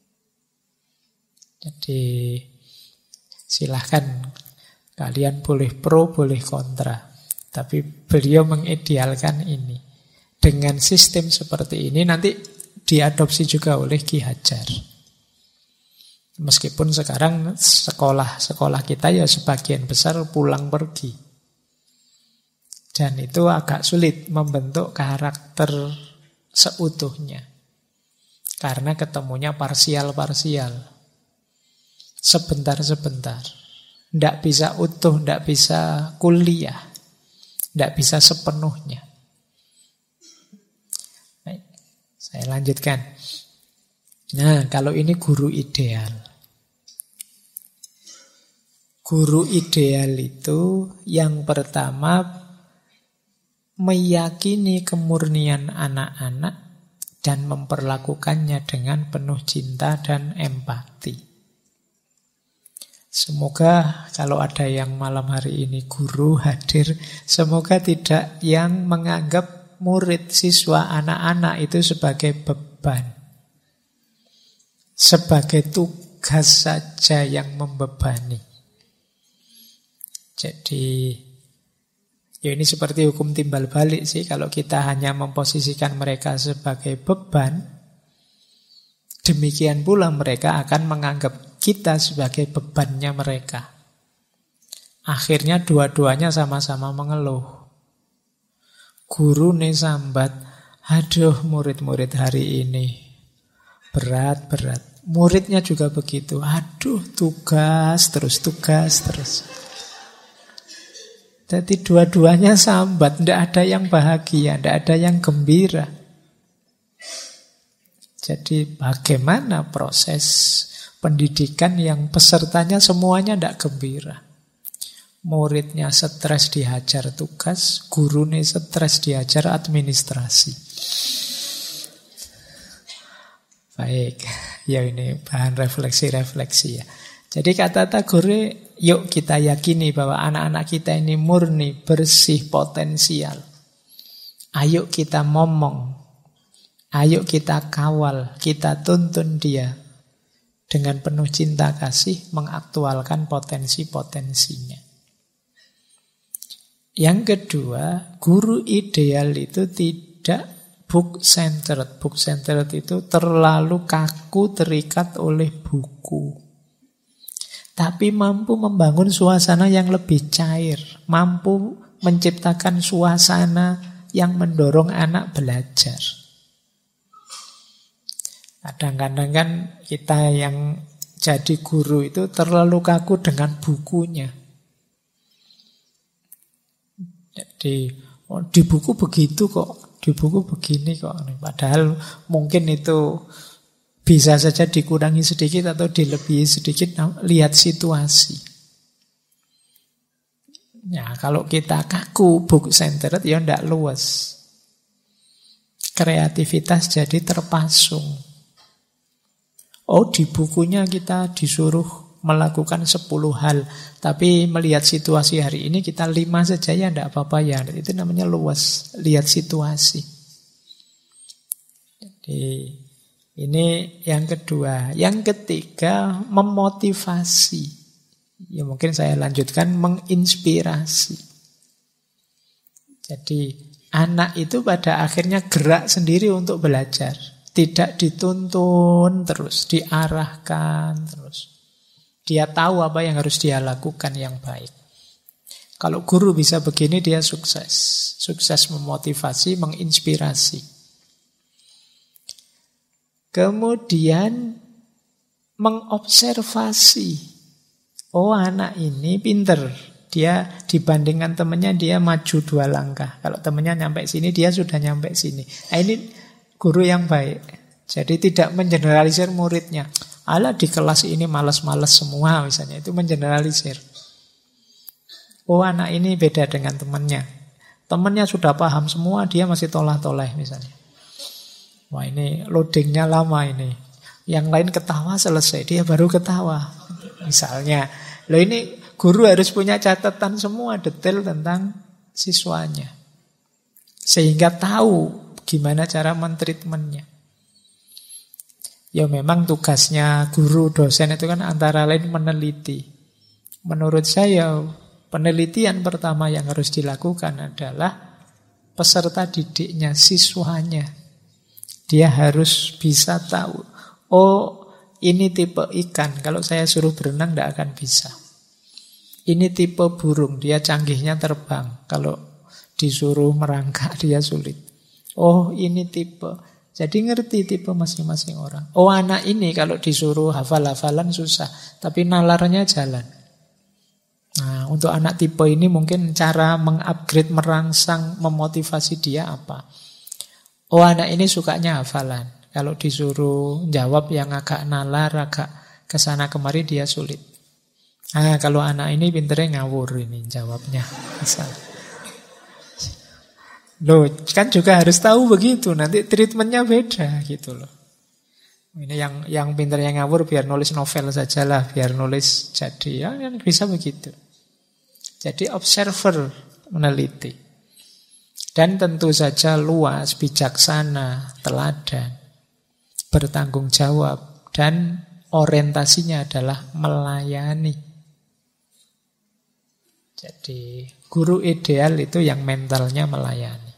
Jadi silahkan kalian boleh pro, boleh kontra. Tapi beliau mengidealkan ini. Dengan sistem seperti ini nanti diadopsi juga oleh Ki Hajar. Meskipun sekarang sekolah-sekolah kita ya sebagian besar pulang pergi. Dan itu agak sulit membentuk karakter seutuhnya. Karena ketemunya parsial-parsial. Sebentar-sebentar. Tidak bisa utuh, tidak bisa kuliah. Tidak bisa sepenuhnya. Baik, saya lanjutkan. Nah, kalau ini guru ideal. Guru ideal itu yang pertama meyakini kemurnian anak-anak dan memperlakukannya dengan penuh cinta dan empati. Semoga kalau ada yang malam hari ini guru hadir, semoga tidak yang menganggap murid, siswa, anak-anak itu sebagai beban. Sebagai tugas saja yang membebani. Jadi ya ini seperti hukum timbal balik sih. Kalau kita hanya memposisikan mereka sebagai beban, demikian pula mereka akan menganggap kita sebagai bebannya mereka. Akhirnya dua-duanya sama-sama mengeluh. Guru nih sambat, aduh murid-murid hari ini berat-berat. Muridnya juga begitu. Aduh, tugas terus. Jadi dua-duanya sambat, tidak ada yang bahagia, tidak ada yang gembira. Jadi bagaimana proses pendidikan yang pesertanya semuanya tidak gembira? Muridnya stres dihajar tugas, gurunya stres dihajar administrasi. Baik, ya ini bahan refleksi-refleksi ya. Jadi kata Tagore, yuk kita yakini bahwa anak-anak kita ini murni, bersih, potensial. Ayo kita momong, ayo kita kawal, kita tuntun dia dengan penuh cinta kasih mengaktualkan potensi-potensinya. Yang kedua, guru ideal itu tidak book-centered. Book-centered itu terlalu kaku terikat oleh buku. Tapi mampu membangun suasana yang lebih cair, mampu menciptakan suasana yang mendorong anak belajar. Kadang-kadang kan kita yang jadi guru itu terlalu kaku dengan bukunya. Jadi di buku begitu kok, di buku begini kok. Padahal mungkin itu bisa saja dikurangi sedikit atau dilebihi sedikit, lihat situasi. Ya, kalau kita kaku book-centered ya tidak luas. Kreativitas jadi terpasung. Oh, di bukunya kita disuruh melakukan 10 hal, tapi melihat situasi hari ini kita 5 saja ya tidak apa-apa ya. Itu namanya luas, lihat situasi. Jadi ini yang kedua. Yang ketiga, memotivasi. Ya mungkin saya lanjutkan, menginspirasi. Jadi anak itu pada akhirnya gerak sendiri untuk belajar. Tidak dituntun terus, diarahkan terus. Dia tahu apa yang harus dia lakukan yang baik. Kalau guru bisa begini, dia sukses. Sukses memotivasi, menginspirasi. Kemudian mengobservasi. Oh, anak ini pinter. Dia dibandingkan temannya dia maju 2 langkah. Kalau temannya nyampe sini, dia sudah nyampe sini. Nah, ini guru yang baik. Jadi tidak mengeneralisir muridnya. Alah, di kelas ini malas-malas semua misalnya. Itu mengeneralisir. Oh, anak ini beda dengan temannya. Temannya sudah paham semua, dia masih tolah-toleh misalnya. Wah, ini loadingnya lama ini. Yang lain ketawa selesai, dia baru ketawa. Misalnya. Loh, ini guru harus punya catatan semua detail tentang siswanya. Sehingga tahu gimana cara mentreatmentnya. Ya memang tugasnya guru, dosen itu kan antara lain meneliti. Menurut saya penelitian pertama yang harus dilakukan adalah peserta didiknya, siswanya. Dia harus bisa tahu, oh ini tipe ikan, kalau saya suruh berenang tidak akan bisa. Ini tipe burung, dia canggihnya terbang, kalau disuruh merangkak dia sulit. Oh ini tipe, jadi ngerti tipe masing-masing orang. Oh anak ini kalau disuruh hafal-hafalan susah, tapi nalarnya jalan. Nah untuk anak tipe ini mungkin cara mengupgrade, merangsang, memotivasi dia apa? Oh anak ini sukanya hafalan. Kalau disuruh jawab yang agak nalar, agak kesana kemari dia sulit. Ah kalau anak ini pinternya ngawur ini jawabnya. Misal. Loh kan juga harus tahu begitu. Nanti treatmentnya beda gitu loh. Ini yang pinternya ngawur biar nulis novel sajalah, biar nulis jadi ya bisa begitu. Jadi observer, meneliti. Dan tentu saja luas, bijaksana, teladan, bertanggung jawab, dan orientasinya adalah melayani. Jadi guru ideal itu yang mentalnya melayani.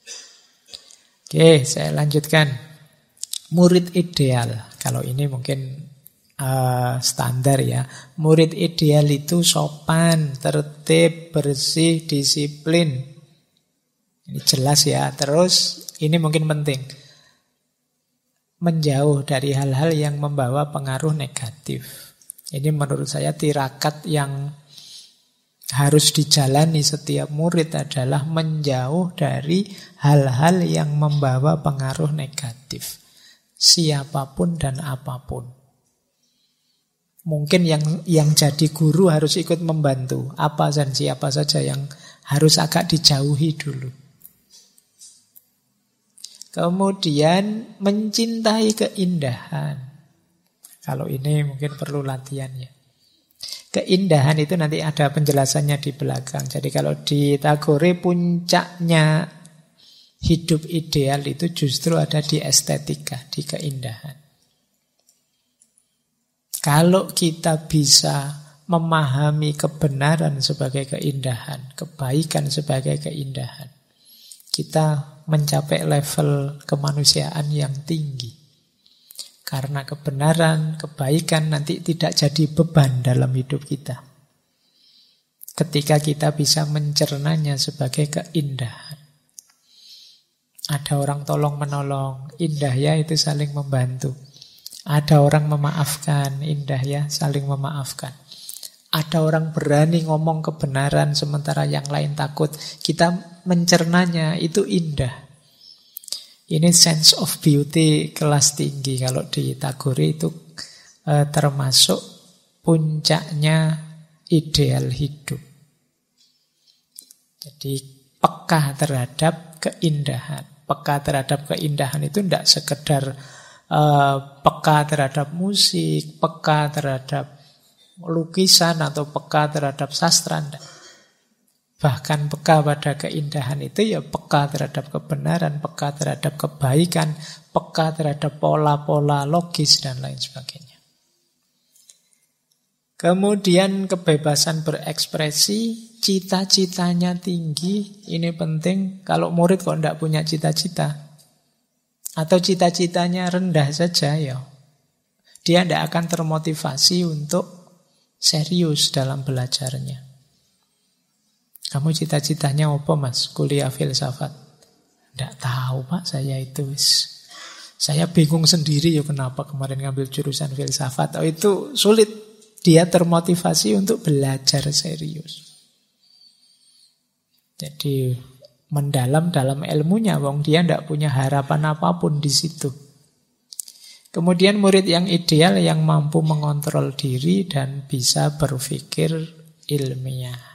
Oke, saya lanjutkan. Murid ideal, kalau ini mungkin standar ya. Murid ideal itu sopan, tertib, bersih, disiplin. Ini jelas ya. Terus ini mungkin penting. menjauh dari hal-hal yang membawa pengaruh negatif. Ini menurut saya tirakat yang harus dijalani setiap murid adalah menjauh dari hal-hal yang membawa pengaruh negatif. Siapapun dan apapun. Mungkin yang jadi guru harus ikut membantu. Apa dan siapa saja yang harus agak dijauhi dulu. Kemudian mencintai keindahan. Kalau ini mungkin perlu latihan ya. Keindahan itu nanti ada penjelasannya di belakang. Jadi kalau di Tagore puncaknya hidup ideal itu justru ada di estetika, di keindahan. Kalau kita bisa memahami kebenaran sebagai keindahan, kebaikan sebagai keindahan, kita mencapai level kemanusiaan yang tinggi. Karena kebenaran, kebaikan nanti tidak jadi beban dalam hidup kita. Ketika kita bisa mencernanya sebagai keindahan. Ada orang tolong-menolong, indah ya itu saling membantu. Ada orang memaafkan, indah ya saling memaafkan. Ada orang berani ngomong kebenaran sementara yang lain takut. Kita mencernanya itu indah. Ini sense of beauty kelas tinggi. Kalau di Tagore itu termasuk puncaknya ideal hidup. Jadi peka terhadap keindahan. Peka terhadap keindahan itu tidak sekedar peka terhadap musik, peka terhadap lukisan atau peka terhadap sastra. Enggak. Bahkan peka pada keindahan itu ya peka terhadap kebenaran, peka terhadap kebaikan, peka terhadap pola-pola logis dan lain sebagainya. Kemudian kebebasan berekspresi, cita-citanya tinggi, ini penting. Kalau murid kok tidak punya cita-cita, atau cita-citanya rendah saja ya, dia tidak akan termotivasi untuk serius dalam belajarnya. Kamu cita-citanya apa mas? Kuliah filsafat? Tidak tahu pak, saya itu saya bingung sendiri ya kenapa kemarin ngambil jurusan filsafat. Oh itu sulit, dia termotivasi untuk belajar serius. Jadi mendalam dalam ilmunya, wong dia tidak punya harapan apapun di situ. Kemudian murid yang ideal yang mampu mengontrol diri dan bisa berpikir ilmiah.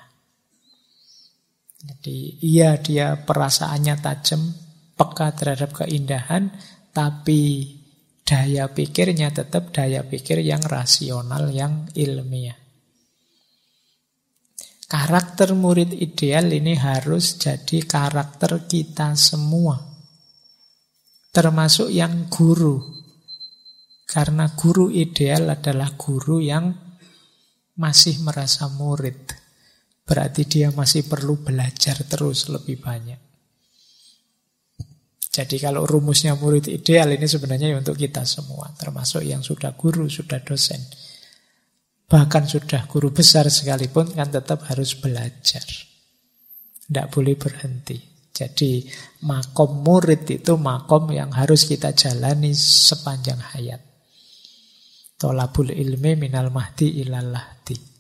Jadi iya dia perasaannya tajam, peka terhadap keindahan, tapi daya pikirnya tetap daya pikir yang rasional, yang ilmiah. Karakter murid ideal ini harus jadi karakter kita semua. Termasuk yang guru. Karena guru ideal adalah guru yang masih merasa murid. Berarti dia masih perlu belajar terus lebih banyak. Jadi kalau rumusnya murid ideal ini sebenarnya untuk kita semua. Termasuk yang sudah guru, sudah dosen. Bahkan sudah guru besar sekalipun kan tetap harus belajar. Tidak boleh berhenti. Jadi makom murid itu makom yang harus kita jalani sepanjang hayat. Tolabul ilmi minal mahdi ilal lahdi.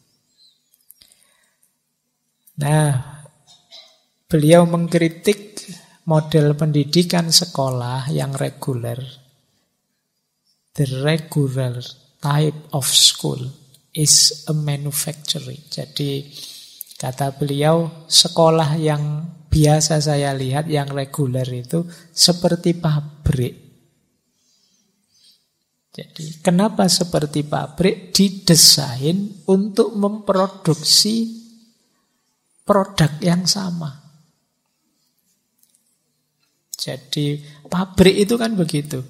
Nah, beliau mengkritik model pendidikan sekolah yang reguler. The regular type of school is a manufacturing. Jadi kata beliau, sekolah yang biasa saya lihat yang reguler itu seperti pabrik. Jadi kenapa seperti pabrik? Didesain untuk memproduksi produk yang sama. Jadi pabrik itu kan begitu.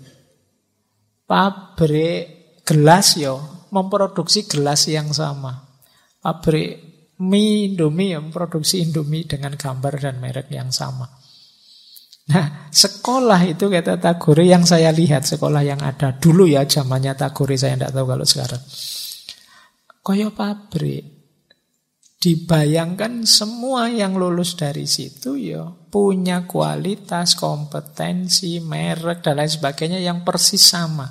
Pabrik gelas memproduksi gelas yang sama. Pabrik mie, Indomie memproduksi Indomie dengan gambar dan merek yang sama. Nah, sekolah itu kata Tagore yang saya lihat, sekolah yang ada dulu ya, zamannya Tagore, saya tidak tahu kalau sekarang. Koyo pabrik. Dibayangkan semua yang lulus dari situ ya punya kualitas, kompetensi, merek dan lain sebagainya yang persis sama.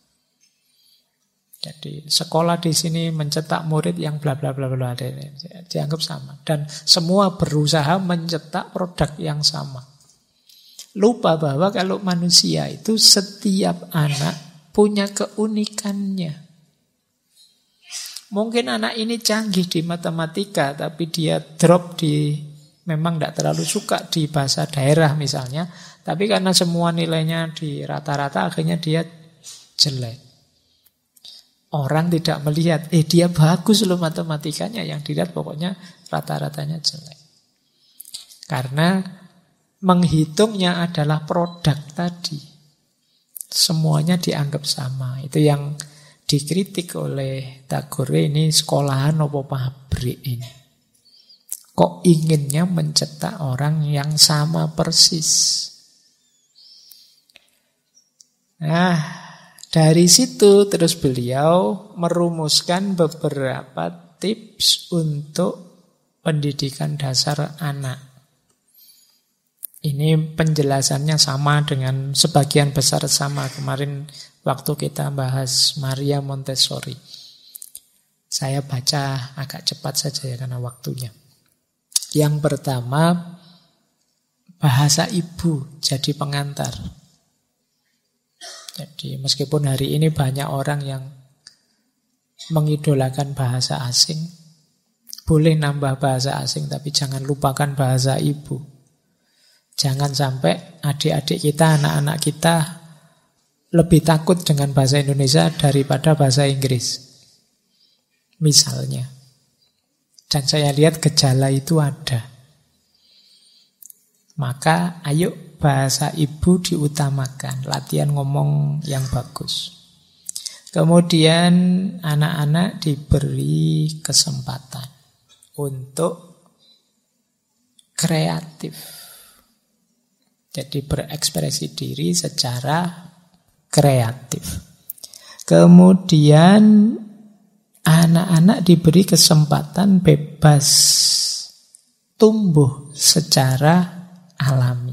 Jadi sekolah di sini mencetak murid yang bla bla bla bla dianggap sama dan semua berusaha mencetak produk yang sama. Lupa bahwa kalau manusia itu setiap anak punya keunikannya. Mungkin anak ini canggih di matematika, tapi dia drop memang tidak terlalu suka di bahasa daerah misalnya. Tapi karena semua nilainya di rata-rata, akhirnya dia jelek. Orang tidak melihat, dia bagus loh matematikanya. Yang dilihat pokoknya rata-ratanya jelek. Karena menghitungnya adalah produk tadi. Semuanya dianggap sama. Itu yang dikritik oleh Tagore, ini sekolahan apa pabrik ini. Kok inginnya mencetak orang yang sama persis. Nah, dari situ terus beliau merumuskan beberapa tips untuk pendidikan dasar anak. Ini penjelasannya sama dengan sebagian besar sama kemarin waktu kita bahas Maria Montessori. Saya baca agak cepat saja ya karena waktunya. Yang pertama, bahasa ibu jadi pengantar. Jadi meskipun hari ini banyak orang yang mengidolakan bahasa asing, boleh nambah bahasa asing tapi jangan lupakan bahasa ibu. Jangan sampai adik-adik kita, anak-anak kita lebih takut dengan bahasa Indonesia daripada bahasa Inggris. Misalnya. Dan saya lihat gejala itu ada. Maka ayo bahasa ibu diutamakan. Latihan ngomong yang bagus. Kemudian anak-anak diberi kesempatan untuk kreatif. Jadi berekspresi diri secara kreatif. Kemudian anak-anak diberi kesempatan bebas tumbuh secara alami.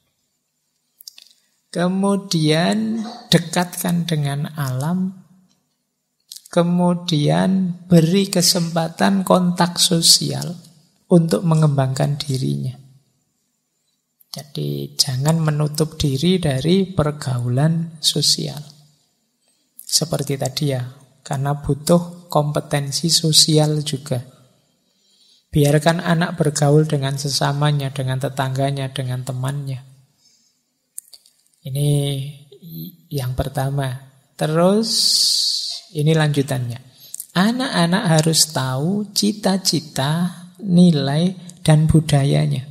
Kemudian dekatkan dengan alam. Kemudian beri kesempatan kontak sosial untuk mengembangkan dirinya. Jadi jangan menutup diri dari pergaulan sosial. Seperti tadi ya, karena butuh kompetensi sosial juga. Biarkan anak bergaul dengan sesamanya, dengan tetangganya, dengan temannya. Ini yang pertama. Terus ini lanjutannya. Anak-anak harus tahu cita-cita, nilai, dan budayanya.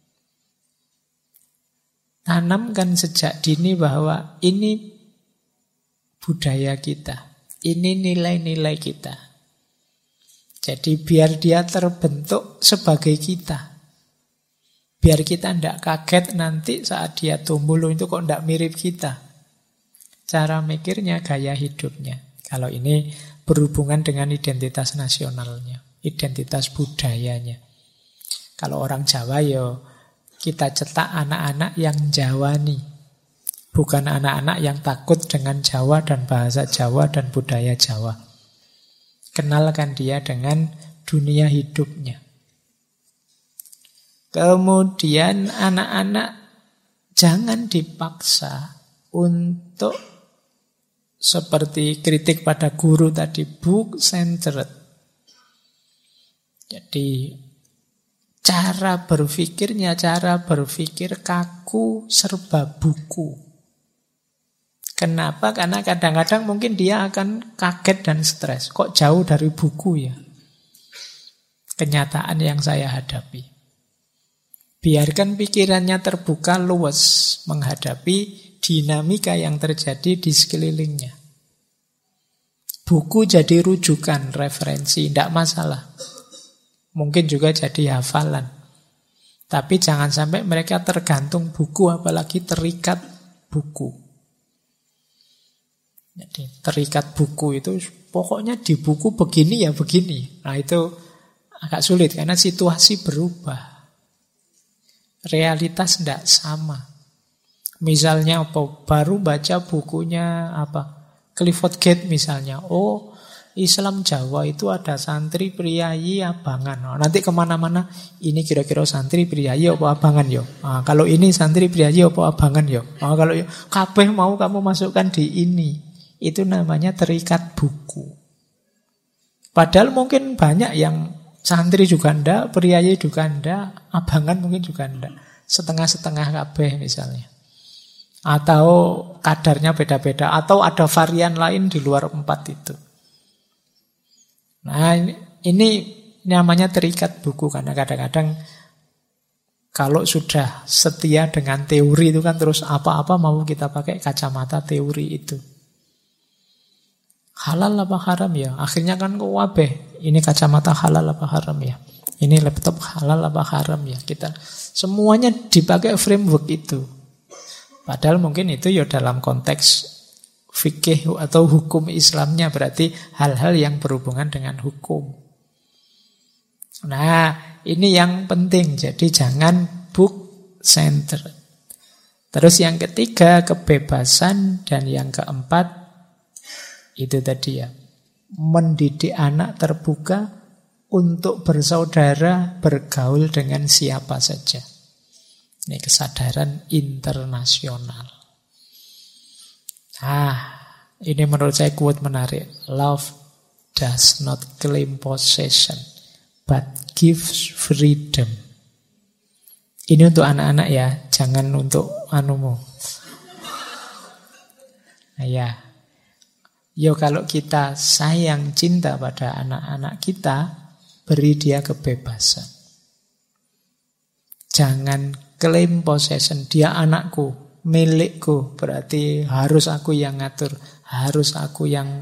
Tanamkan sejak dini bahwa ini budaya kita, ini nilai-nilai kita. Jadi biar dia terbentuk sebagai kita. Biar kita tidak kaget nanti saat dia tumbuh, loh itu kok tidak mirip kita. Cara mikirnya, gaya hidupnya. Kalau ini berhubungan dengan identitas nasionalnya, identitas budayanya. Kalau orang Jawa ya kita cetak anak-anak yang Jawani. Bukan anak-anak yang takut dengan Jawa dan bahasa Jawa dan budaya Jawa. Kenalkan dia dengan dunia hidupnya. Kemudian anak-anak jangan dipaksa untuk seperti kritik pada guru tadi, book centered. Jadi cara berpikir kaku serba buku. Kenapa? Karena kadang-kadang mungkin dia akan kaget dan stres. Kok jauh dari buku ya? Kenyataan yang saya hadapi. Biarkan pikirannya terbuka luas menghadapi dinamika yang terjadi di sekelilingnya. Buku jadi rujukan, referensi, tidak masalah. Mungkin juga jadi hafalan. Tapi jangan sampai mereka tergantung buku, apalagi terikat buku. Jadi terikat buku itu pokoknya di buku begini ya begini. Nah itu agak sulit karena situasi berubah. Realitas tidak sama. Misalnya baru baca bukunya Clifford Gate misalnya. Oh, Islam Jawa itu ada santri priyayi abangan. Nanti kemana-mana ini kira-kira santri priyayi apa abangan yo. Kalau ini santri priyayi apa abangan yo. Kalau kabeh mau kamu masukkan di ini, itu namanya terikat buku. Padahal mungkin banyak yang santri juga ndak, priyayi juga ndak, abangan mungkin juga ndak. Setengah-setengah kabeh misalnya. Atau kadarnya beda-beda. Atau ada varian lain di luar 4 itu. Nah ini namanya terikat buku. Karena kadang-kadang kalau sudah setia dengan teori itu kan terus apa-apa mau kita pakai kacamata teori itu. Halal apa haram ya? Akhirnya kan wabeh. Ini kacamata halal apa haram ya? Ini laptop halal apa haram ya? Kita semuanya dipakai framework itu. Padahal mungkin itu ya dalam konteks fikih atau hukum Islamnya, berarti hal-hal yang berhubungan dengan hukum. Nah, ini yang penting. Jadi jangan book center. Terus yang ketiga kebebasan, dan yang keempat itu tadi ya, mendidik anak terbuka untuk bersaudara, bergaul dengan siapa saja. Ini kesadaran internasional. Ini menurut saya quote menarik. Love does not claim possession, but gives freedom. Ini untuk anak-anak ya, jangan untuk anumu. Ya. Yo kalau kita sayang cinta pada anak-anak kita, beri dia kebebasan. Jangan claim possession, dia anakku, milikku, berarti harus aku yang ngatur, harus aku yang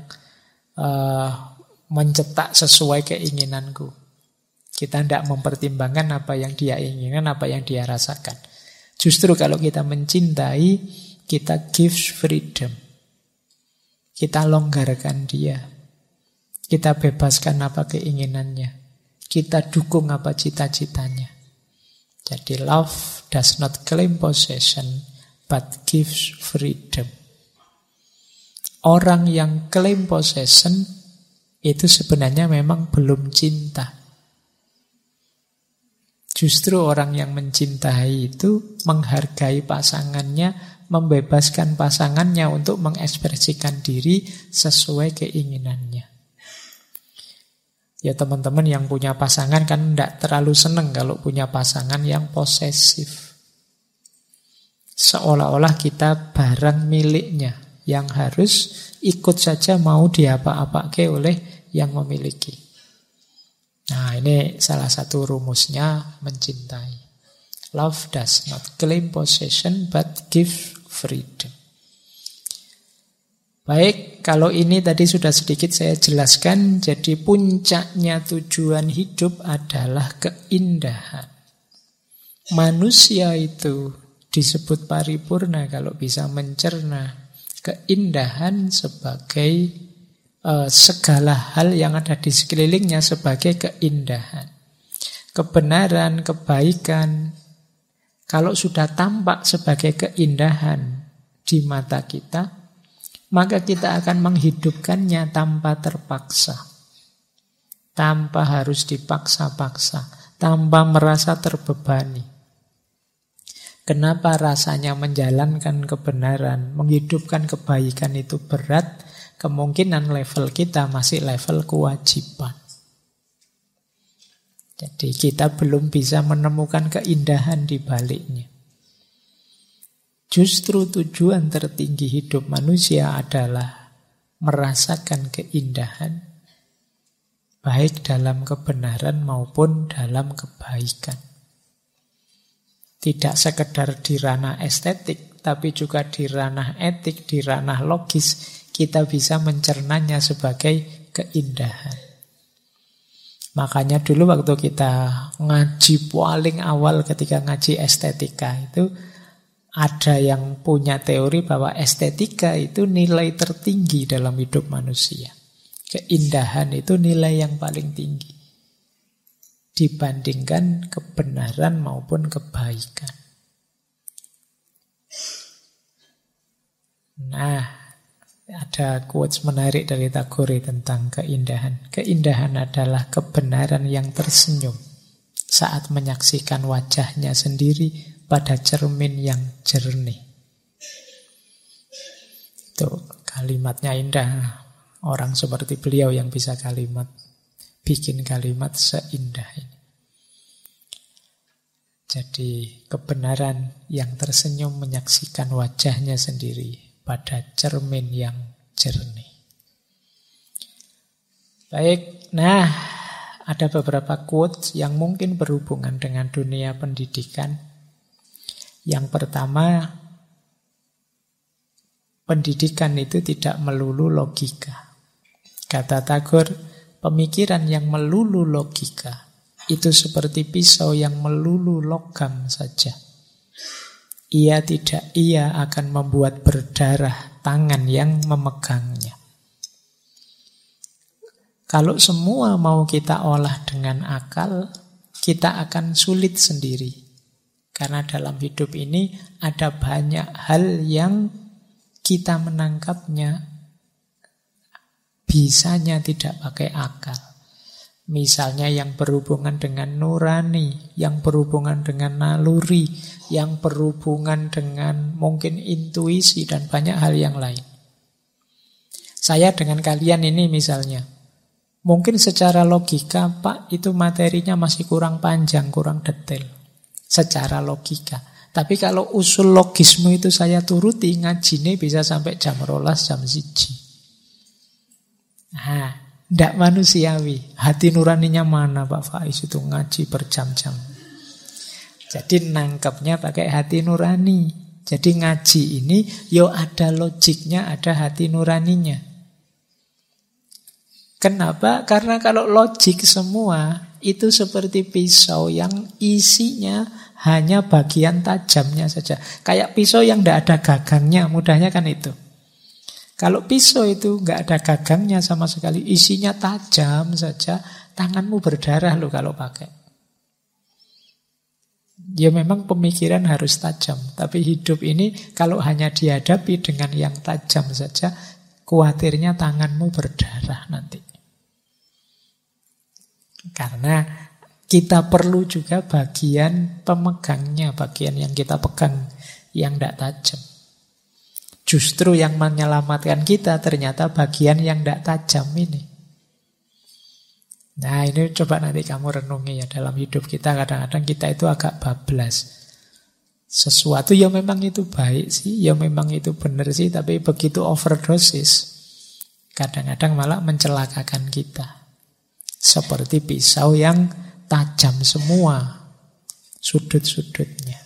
mencetak sesuai keinginanku. Kita tidak mempertimbangkan apa yang dia inginkan, apa yang dia rasakan. Justru kalau kita mencintai, kita gives freedom. Kita longgarkan dia. Kita bebaskan apa keinginannya. Kita dukung apa cita-citanya. Jadi love does not claim possession, but gives freedom. Orang yang claim possession itu sebenarnya memang belum cinta. Justru orang yang mencintai itu menghargai pasangannya, membebaskan pasangannya untuk mengekspresikan diri sesuai keinginannya. Ya teman-teman yang punya pasangan kan tidak terlalu senang kalau punya pasangan yang posesif. Seolah-olah kita barang miliknya yang harus ikut saja mau diapa-apake oleh yang memiliki. Nah ini salah satu rumusnya mencintai. Love does not claim possession but give freedom. Baik, kalau ini tadi sudah sedikit saya jelaskan. Jadi puncaknya tujuan hidup adalah keindahan. Manusia itu disebut paripurna kalau bisa mencerna keindahan sebagai segala hal yang ada di sekelilingnya sebagai keindahan. Kebenaran, kebaikan, kalau sudah tampak sebagai keindahan di mata kita, maka kita akan menghidupkannya tanpa terpaksa. Tanpa harus dipaksa-paksa, tanpa merasa terbebani. Kenapa rasanya menjalankan kebenaran, menghidupkan kebaikan itu berat? Kemungkinan level kita masih level kewajiban. Jadi kita belum bisa menemukan keindahan di baliknya. Justru tujuan tertinggi hidup manusia adalah merasakan keindahan, baik dalam kebenaran maupun dalam kebaikan. Tidak sekedar di ranah estetik, tapi juga di ranah etik, di ranah logis, kita bisa mencernanya sebagai keindahan. Makanya dulu waktu kita ngaji paling awal ketika ngaji estetika itu, ada yang punya teori bahwa estetika itu nilai tertinggi dalam hidup manusia. Keindahan itu nilai yang paling tinggi. dibandingkan kebenaran maupun kebaikan. Nah, ada quotes menarik dari Tagore tentang keindahan. Keindahan adalah kebenaran yang tersenyum saat menyaksikan wajahnya sendiri pada cermin yang jernih. Itu kalimatnya indah. Orang seperti beliau yang bisa bikin kalimat seindah ini. Jadi kebenaran yang tersenyum menyaksikan wajahnya sendiri pada cermin yang jernih. Baik, nah ada beberapa quotes yang mungkin berhubungan dengan dunia pendidikan. Yang pertama, pendidikan itu tidak melulu logika. Kata Tagore, pemikiran yang melulu logika itu seperti pisau yang melulu logam saja. Ia akan membuat berdarah tangan yang memegangnya. Kalau semua mau kita olah dengan akal, kita akan sulit sendiri. Karena dalam hidup ini ada banyak hal yang kita menangkapnya bisanya tidak pakai akal. Misalnya yang berhubungan dengan nurani, yang berhubungan dengan naluri, yang berhubungan dengan mungkin intuisi dan banyak hal yang lain. Saya dengan kalian ini misalnya, mungkin secara logika, Pak, itu materinya masih kurang panjang, kurang detail. Secara logika. Tapi kalau usul logismu itu saya turuti, ngajine bisa sampai jam 12, jam 1. Nah, tidak manusiawi. Hati nuraninya mana Pak Faiz itu ngaji berjam-jam. Jadi nangkepnya pakai hati nurani. Jadi ngaji ini ada logiknya, ada hati nuraninya. Kenapa? Karena kalau logik semua itu seperti pisau yang isinya hanya bagian tajamnya saja. Kayak pisau yang tidak ada gagangnya, mudahnya kan itu. Kalau pisau itu nggak ada gagangnya sama sekali, isinya tajam saja, tanganmu berdarah loh kalau pakai. Ya memang pemikiran harus tajam, tapi hidup ini kalau hanya dihadapi dengan yang tajam saja, khawatirnya tanganmu berdarah nanti. Karena kita perlu juga bagian pemegangnya, bagian yang kita pegang yang tidak tajam. Justru yang menyelamatkan kita ternyata bagian yang tidak tajam ini. Nah ini coba nanti kamu renungi ya. Dalam hidup kita kadang-kadang kita itu agak bablas. Sesuatu ya memang itu baik sih, ya memang itu benar sih, tapi begitu overdosis kadang-kadang malah mencelakakan kita. Seperti pisau yang tajam semua sudut-sudutnya.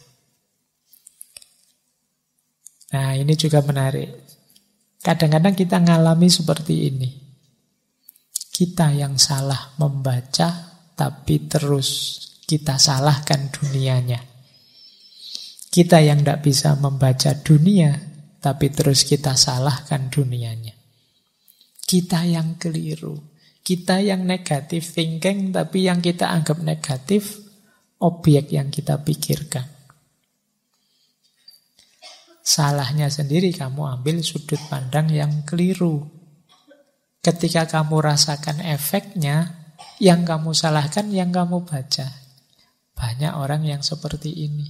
Nah ini juga menarik. Kadang-kadang kita ngalami seperti ini. Kita yang salah membaca, tapi terus kita salahkan dunianya. Kita yang tidak bisa membaca dunia, tapi terus kita salahkan dunianya. Kita yang keliru. Kita yang negatif thinking, tapi yang kita anggap negatif, objek yang kita pikirkan. Salahnya sendiri kamu ambil sudut pandang yang keliru. Ketika kamu rasakan efeknya, yang kamu salahkan, yang kamu baca. Banyak orang yang seperti ini.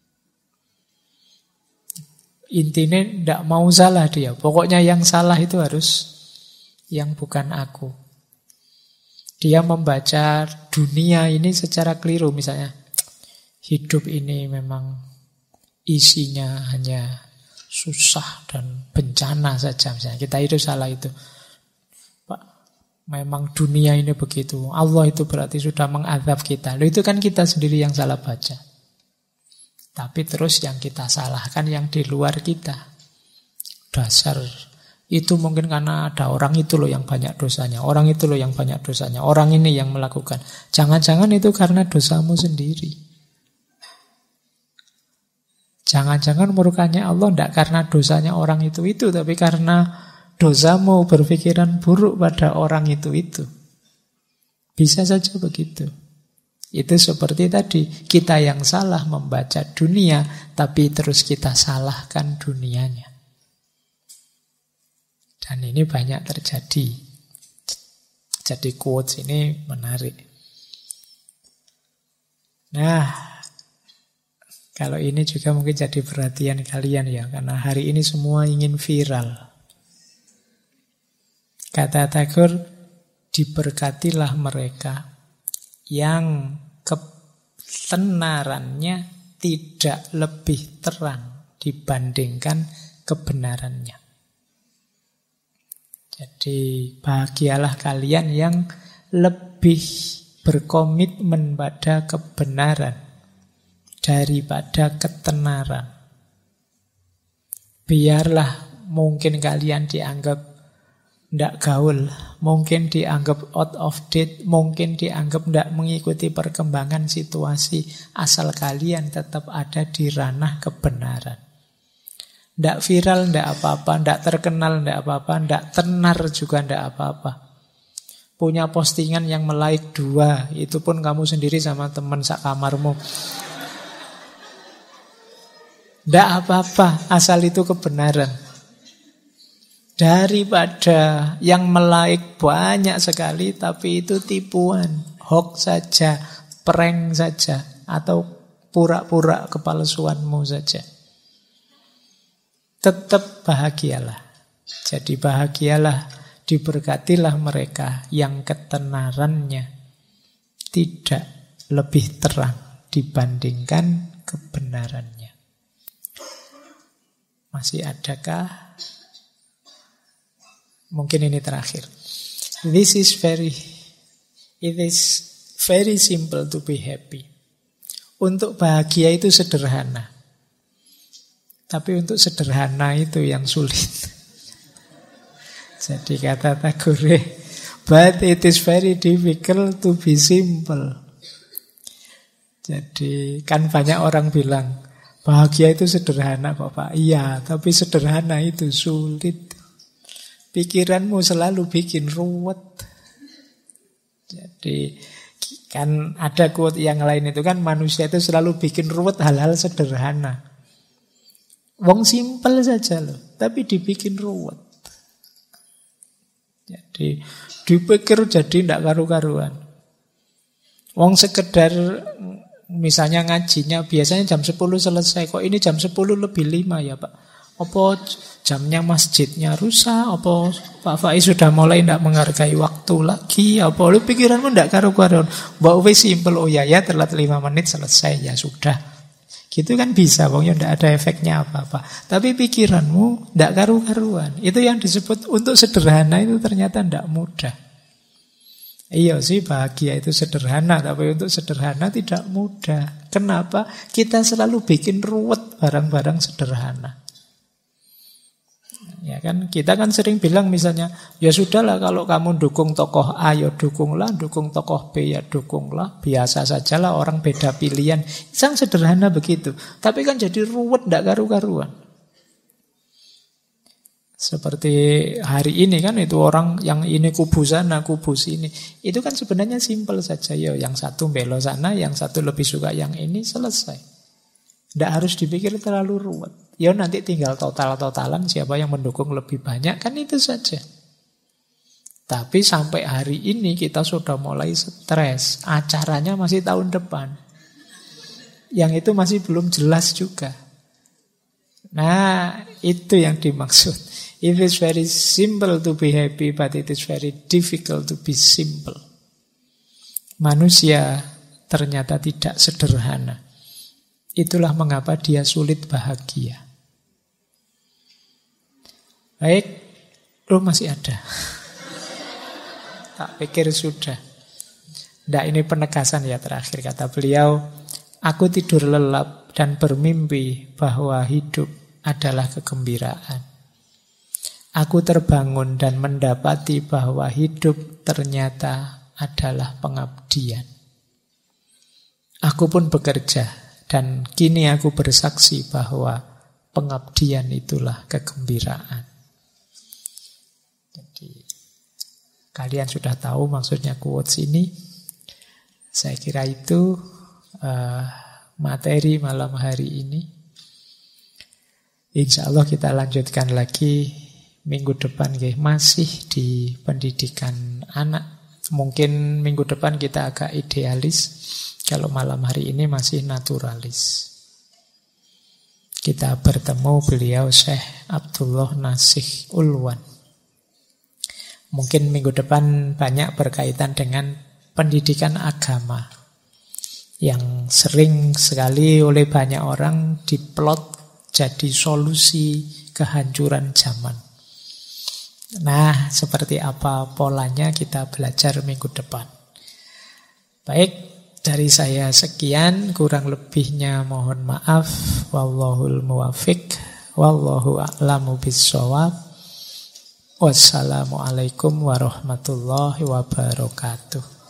Intinya tidak mau salah dia. Pokoknya yang salah itu harus yang bukan aku. Dia membaca dunia ini secara keliru. Misalnya, hidup ini memang isinya hanya susah dan bencana saja. Misalnya kita itu salah itu. Pak, memang dunia ini begitu. Allah itu berarti sudah mengadab kita. Loh, itu kan kita sendiri yang salah baca. Tapi terus yang kita salahkan yang di luar kita. Dasar. Itu mungkin karena ada orang itu loh yang banyak dosanya. Orang itu loh yang banyak dosanya. Orang ini yang melakukan. Jangan-jangan itu karena dosamu sendiri. Jangan-jangan murkanya Allah tidak karena dosanya orang itu, tapi karena dosamu berpikiran buruk pada orang itu. Bisa saja begitu. Itu seperti tadi, kita yang salah membaca dunia, tapi terus kita salahkan dunianya. Dan ini banyak terjadi. Jadi quotes ini menarik. Nah, kalau ini juga mungkin jadi perhatian kalian ya, karena hari ini semua ingin viral. Kata Tagore, diberkatilah mereka yang ketenarannya tidak lebih terang dibandingkan kebenarannya. Jadi bahagialah kalian yang lebih berkomitmen pada kebenaran daripada ketenaran. Biarlah mungkin kalian dianggap tidak gaul, mungkin dianggap out of date, mungkin dianggap tidak mengikuti perkembangan situasi, asal kalian tetap ada di ranah kebenaran. Tidak viral, tidak apa-apa, tidak terkenal, tidak apa-apa, tidak tenar juga tidak apa-apa. Punya postingan yang like 2, itu pun kamu sendiri sama teman sak kamarmu. Tidak apa-apa, asal itu kebenaran. Daripada yang like banyak sekali tapi itu tipuan, hoax saja, prank saja, atau pura-pura kepalsuanmu saja. Tetap bahagialah. Jadi bahagialah, diberkatilah mereka yang ketenarannya tidak lebih terang dibandingkan kebenarannya. Masih adakah? Mungkin ini terakhir. It is very simple to be happy. Untuk bahagia itu sederhana. Tapi untuk sederhana itu yang sulit. Jadi kata Tagore, but it is very difficult to be simple. Jadi kan banyak orang bilang, bahagia itu sederhana kok Pak. Iya, tapi sederhana itu sulit. Pikiranmu selalu bikin ruwet. Jadi kan ada quote yang lain itu kan, manusia itu selalu bikin ruwet hal-hal sederhana. Wong simpel saja loh, tapi dibikin ruwet. Jadi dipikir jadi tidak karu-karuan. Wong sekedar misalnya ngajinya biasanya jam 10 selesai, kok ini jam 10 lebih 5 ya Pak? Apa jamnya masjidnya rusak? Apa Pak Faiz sudah mulai tidak menghargai waktu lagi? Apa lu pikiranmu tidak karu-karuan? Mbak Uwe simple, oh ya telat 5 menit selesai, ya sudah. Gitu kan bisa, pokoknya tidak ada efeknya apa-apa. Tapi pikiranmu tidak karu-karuan. Itu yang disebut untuk sederhana itu ternyata tidak mudah. Iya sih, bahagia itu sederhana, tapi untuk sederhana tidak mudah. Kenapa? Kita selalu bikin ruwet barang-barang sederhana. Ya kan, kita kan sering bilang misalnya, ya sudahlah kalau kamu dukung tokoh A ya dukunglah, dukung tokoh B ya dukunglah, biasa sajalah orang beda pilihan. Sangat sederhana begitu. Tapi kan jadi ruwet, tidak karu-karuan. Seperti hari ini kan itu orang yang ini kubu sana, kubu sini. Itu kan sebenarnya simpel saja. Ya, yang satu belok sana, yang satu lebih suka yang ini, selesai. Tidak harus dipikir terlalu ruwet. Ya nanti tinggal total-totalan siapa yang mendukung lebih banyak, kan itu saja. Tapi sampai hari ini kita sudah mulai stres. Acaranya masih tahun depan. Yang itu masih belum jelas juga. Nah, itu yang dimaksud. It is very simple to be happy, but it is very difficult to be simple. Manusia ternyata tidak sederhana. Itulah mengapa dia sulit bahagia. Baik, lu masih ada. Tak pikir sudah. Nah, ini penegasan ya terakhir. Kata beliau, aku tidur lelap dan bermimpi bahwa hidup adalah kegembiraan. Aku terbangun dan mendapati bahwa hidup ternyata adalah pengabdian. Aku pun bekerja dan kini aku bersaksi bahwa pengabdian itulah kegembiraan. Jadi kalian sudah tahu maksudnya quotes ini. Saya kira itu materi malam hari ini. Insya Allah kita lanjutkan lagi minggu depan, masih di pendidikan anak. Mungkin minggu depan kita agak idealis, kalau malam hari ini masih naturalis. Kita bertemu beliau Syekh Abdullah Nasih Ulwan. Mungkin minggu depan banyak berkaitan dengan pendidikan agama, yang sering sekali oleh banyak orang diplot jadi solusi kehancuran zaman. Nah, seperti apa polanya kita belajar minggu depan. Baik, dari saya sekian, kurang lebihnya mohon maaf. Wallahul muwafiq, wallahu a'lamu bissawab. Wassalamualaikum warahmatullahi wabarakatuh.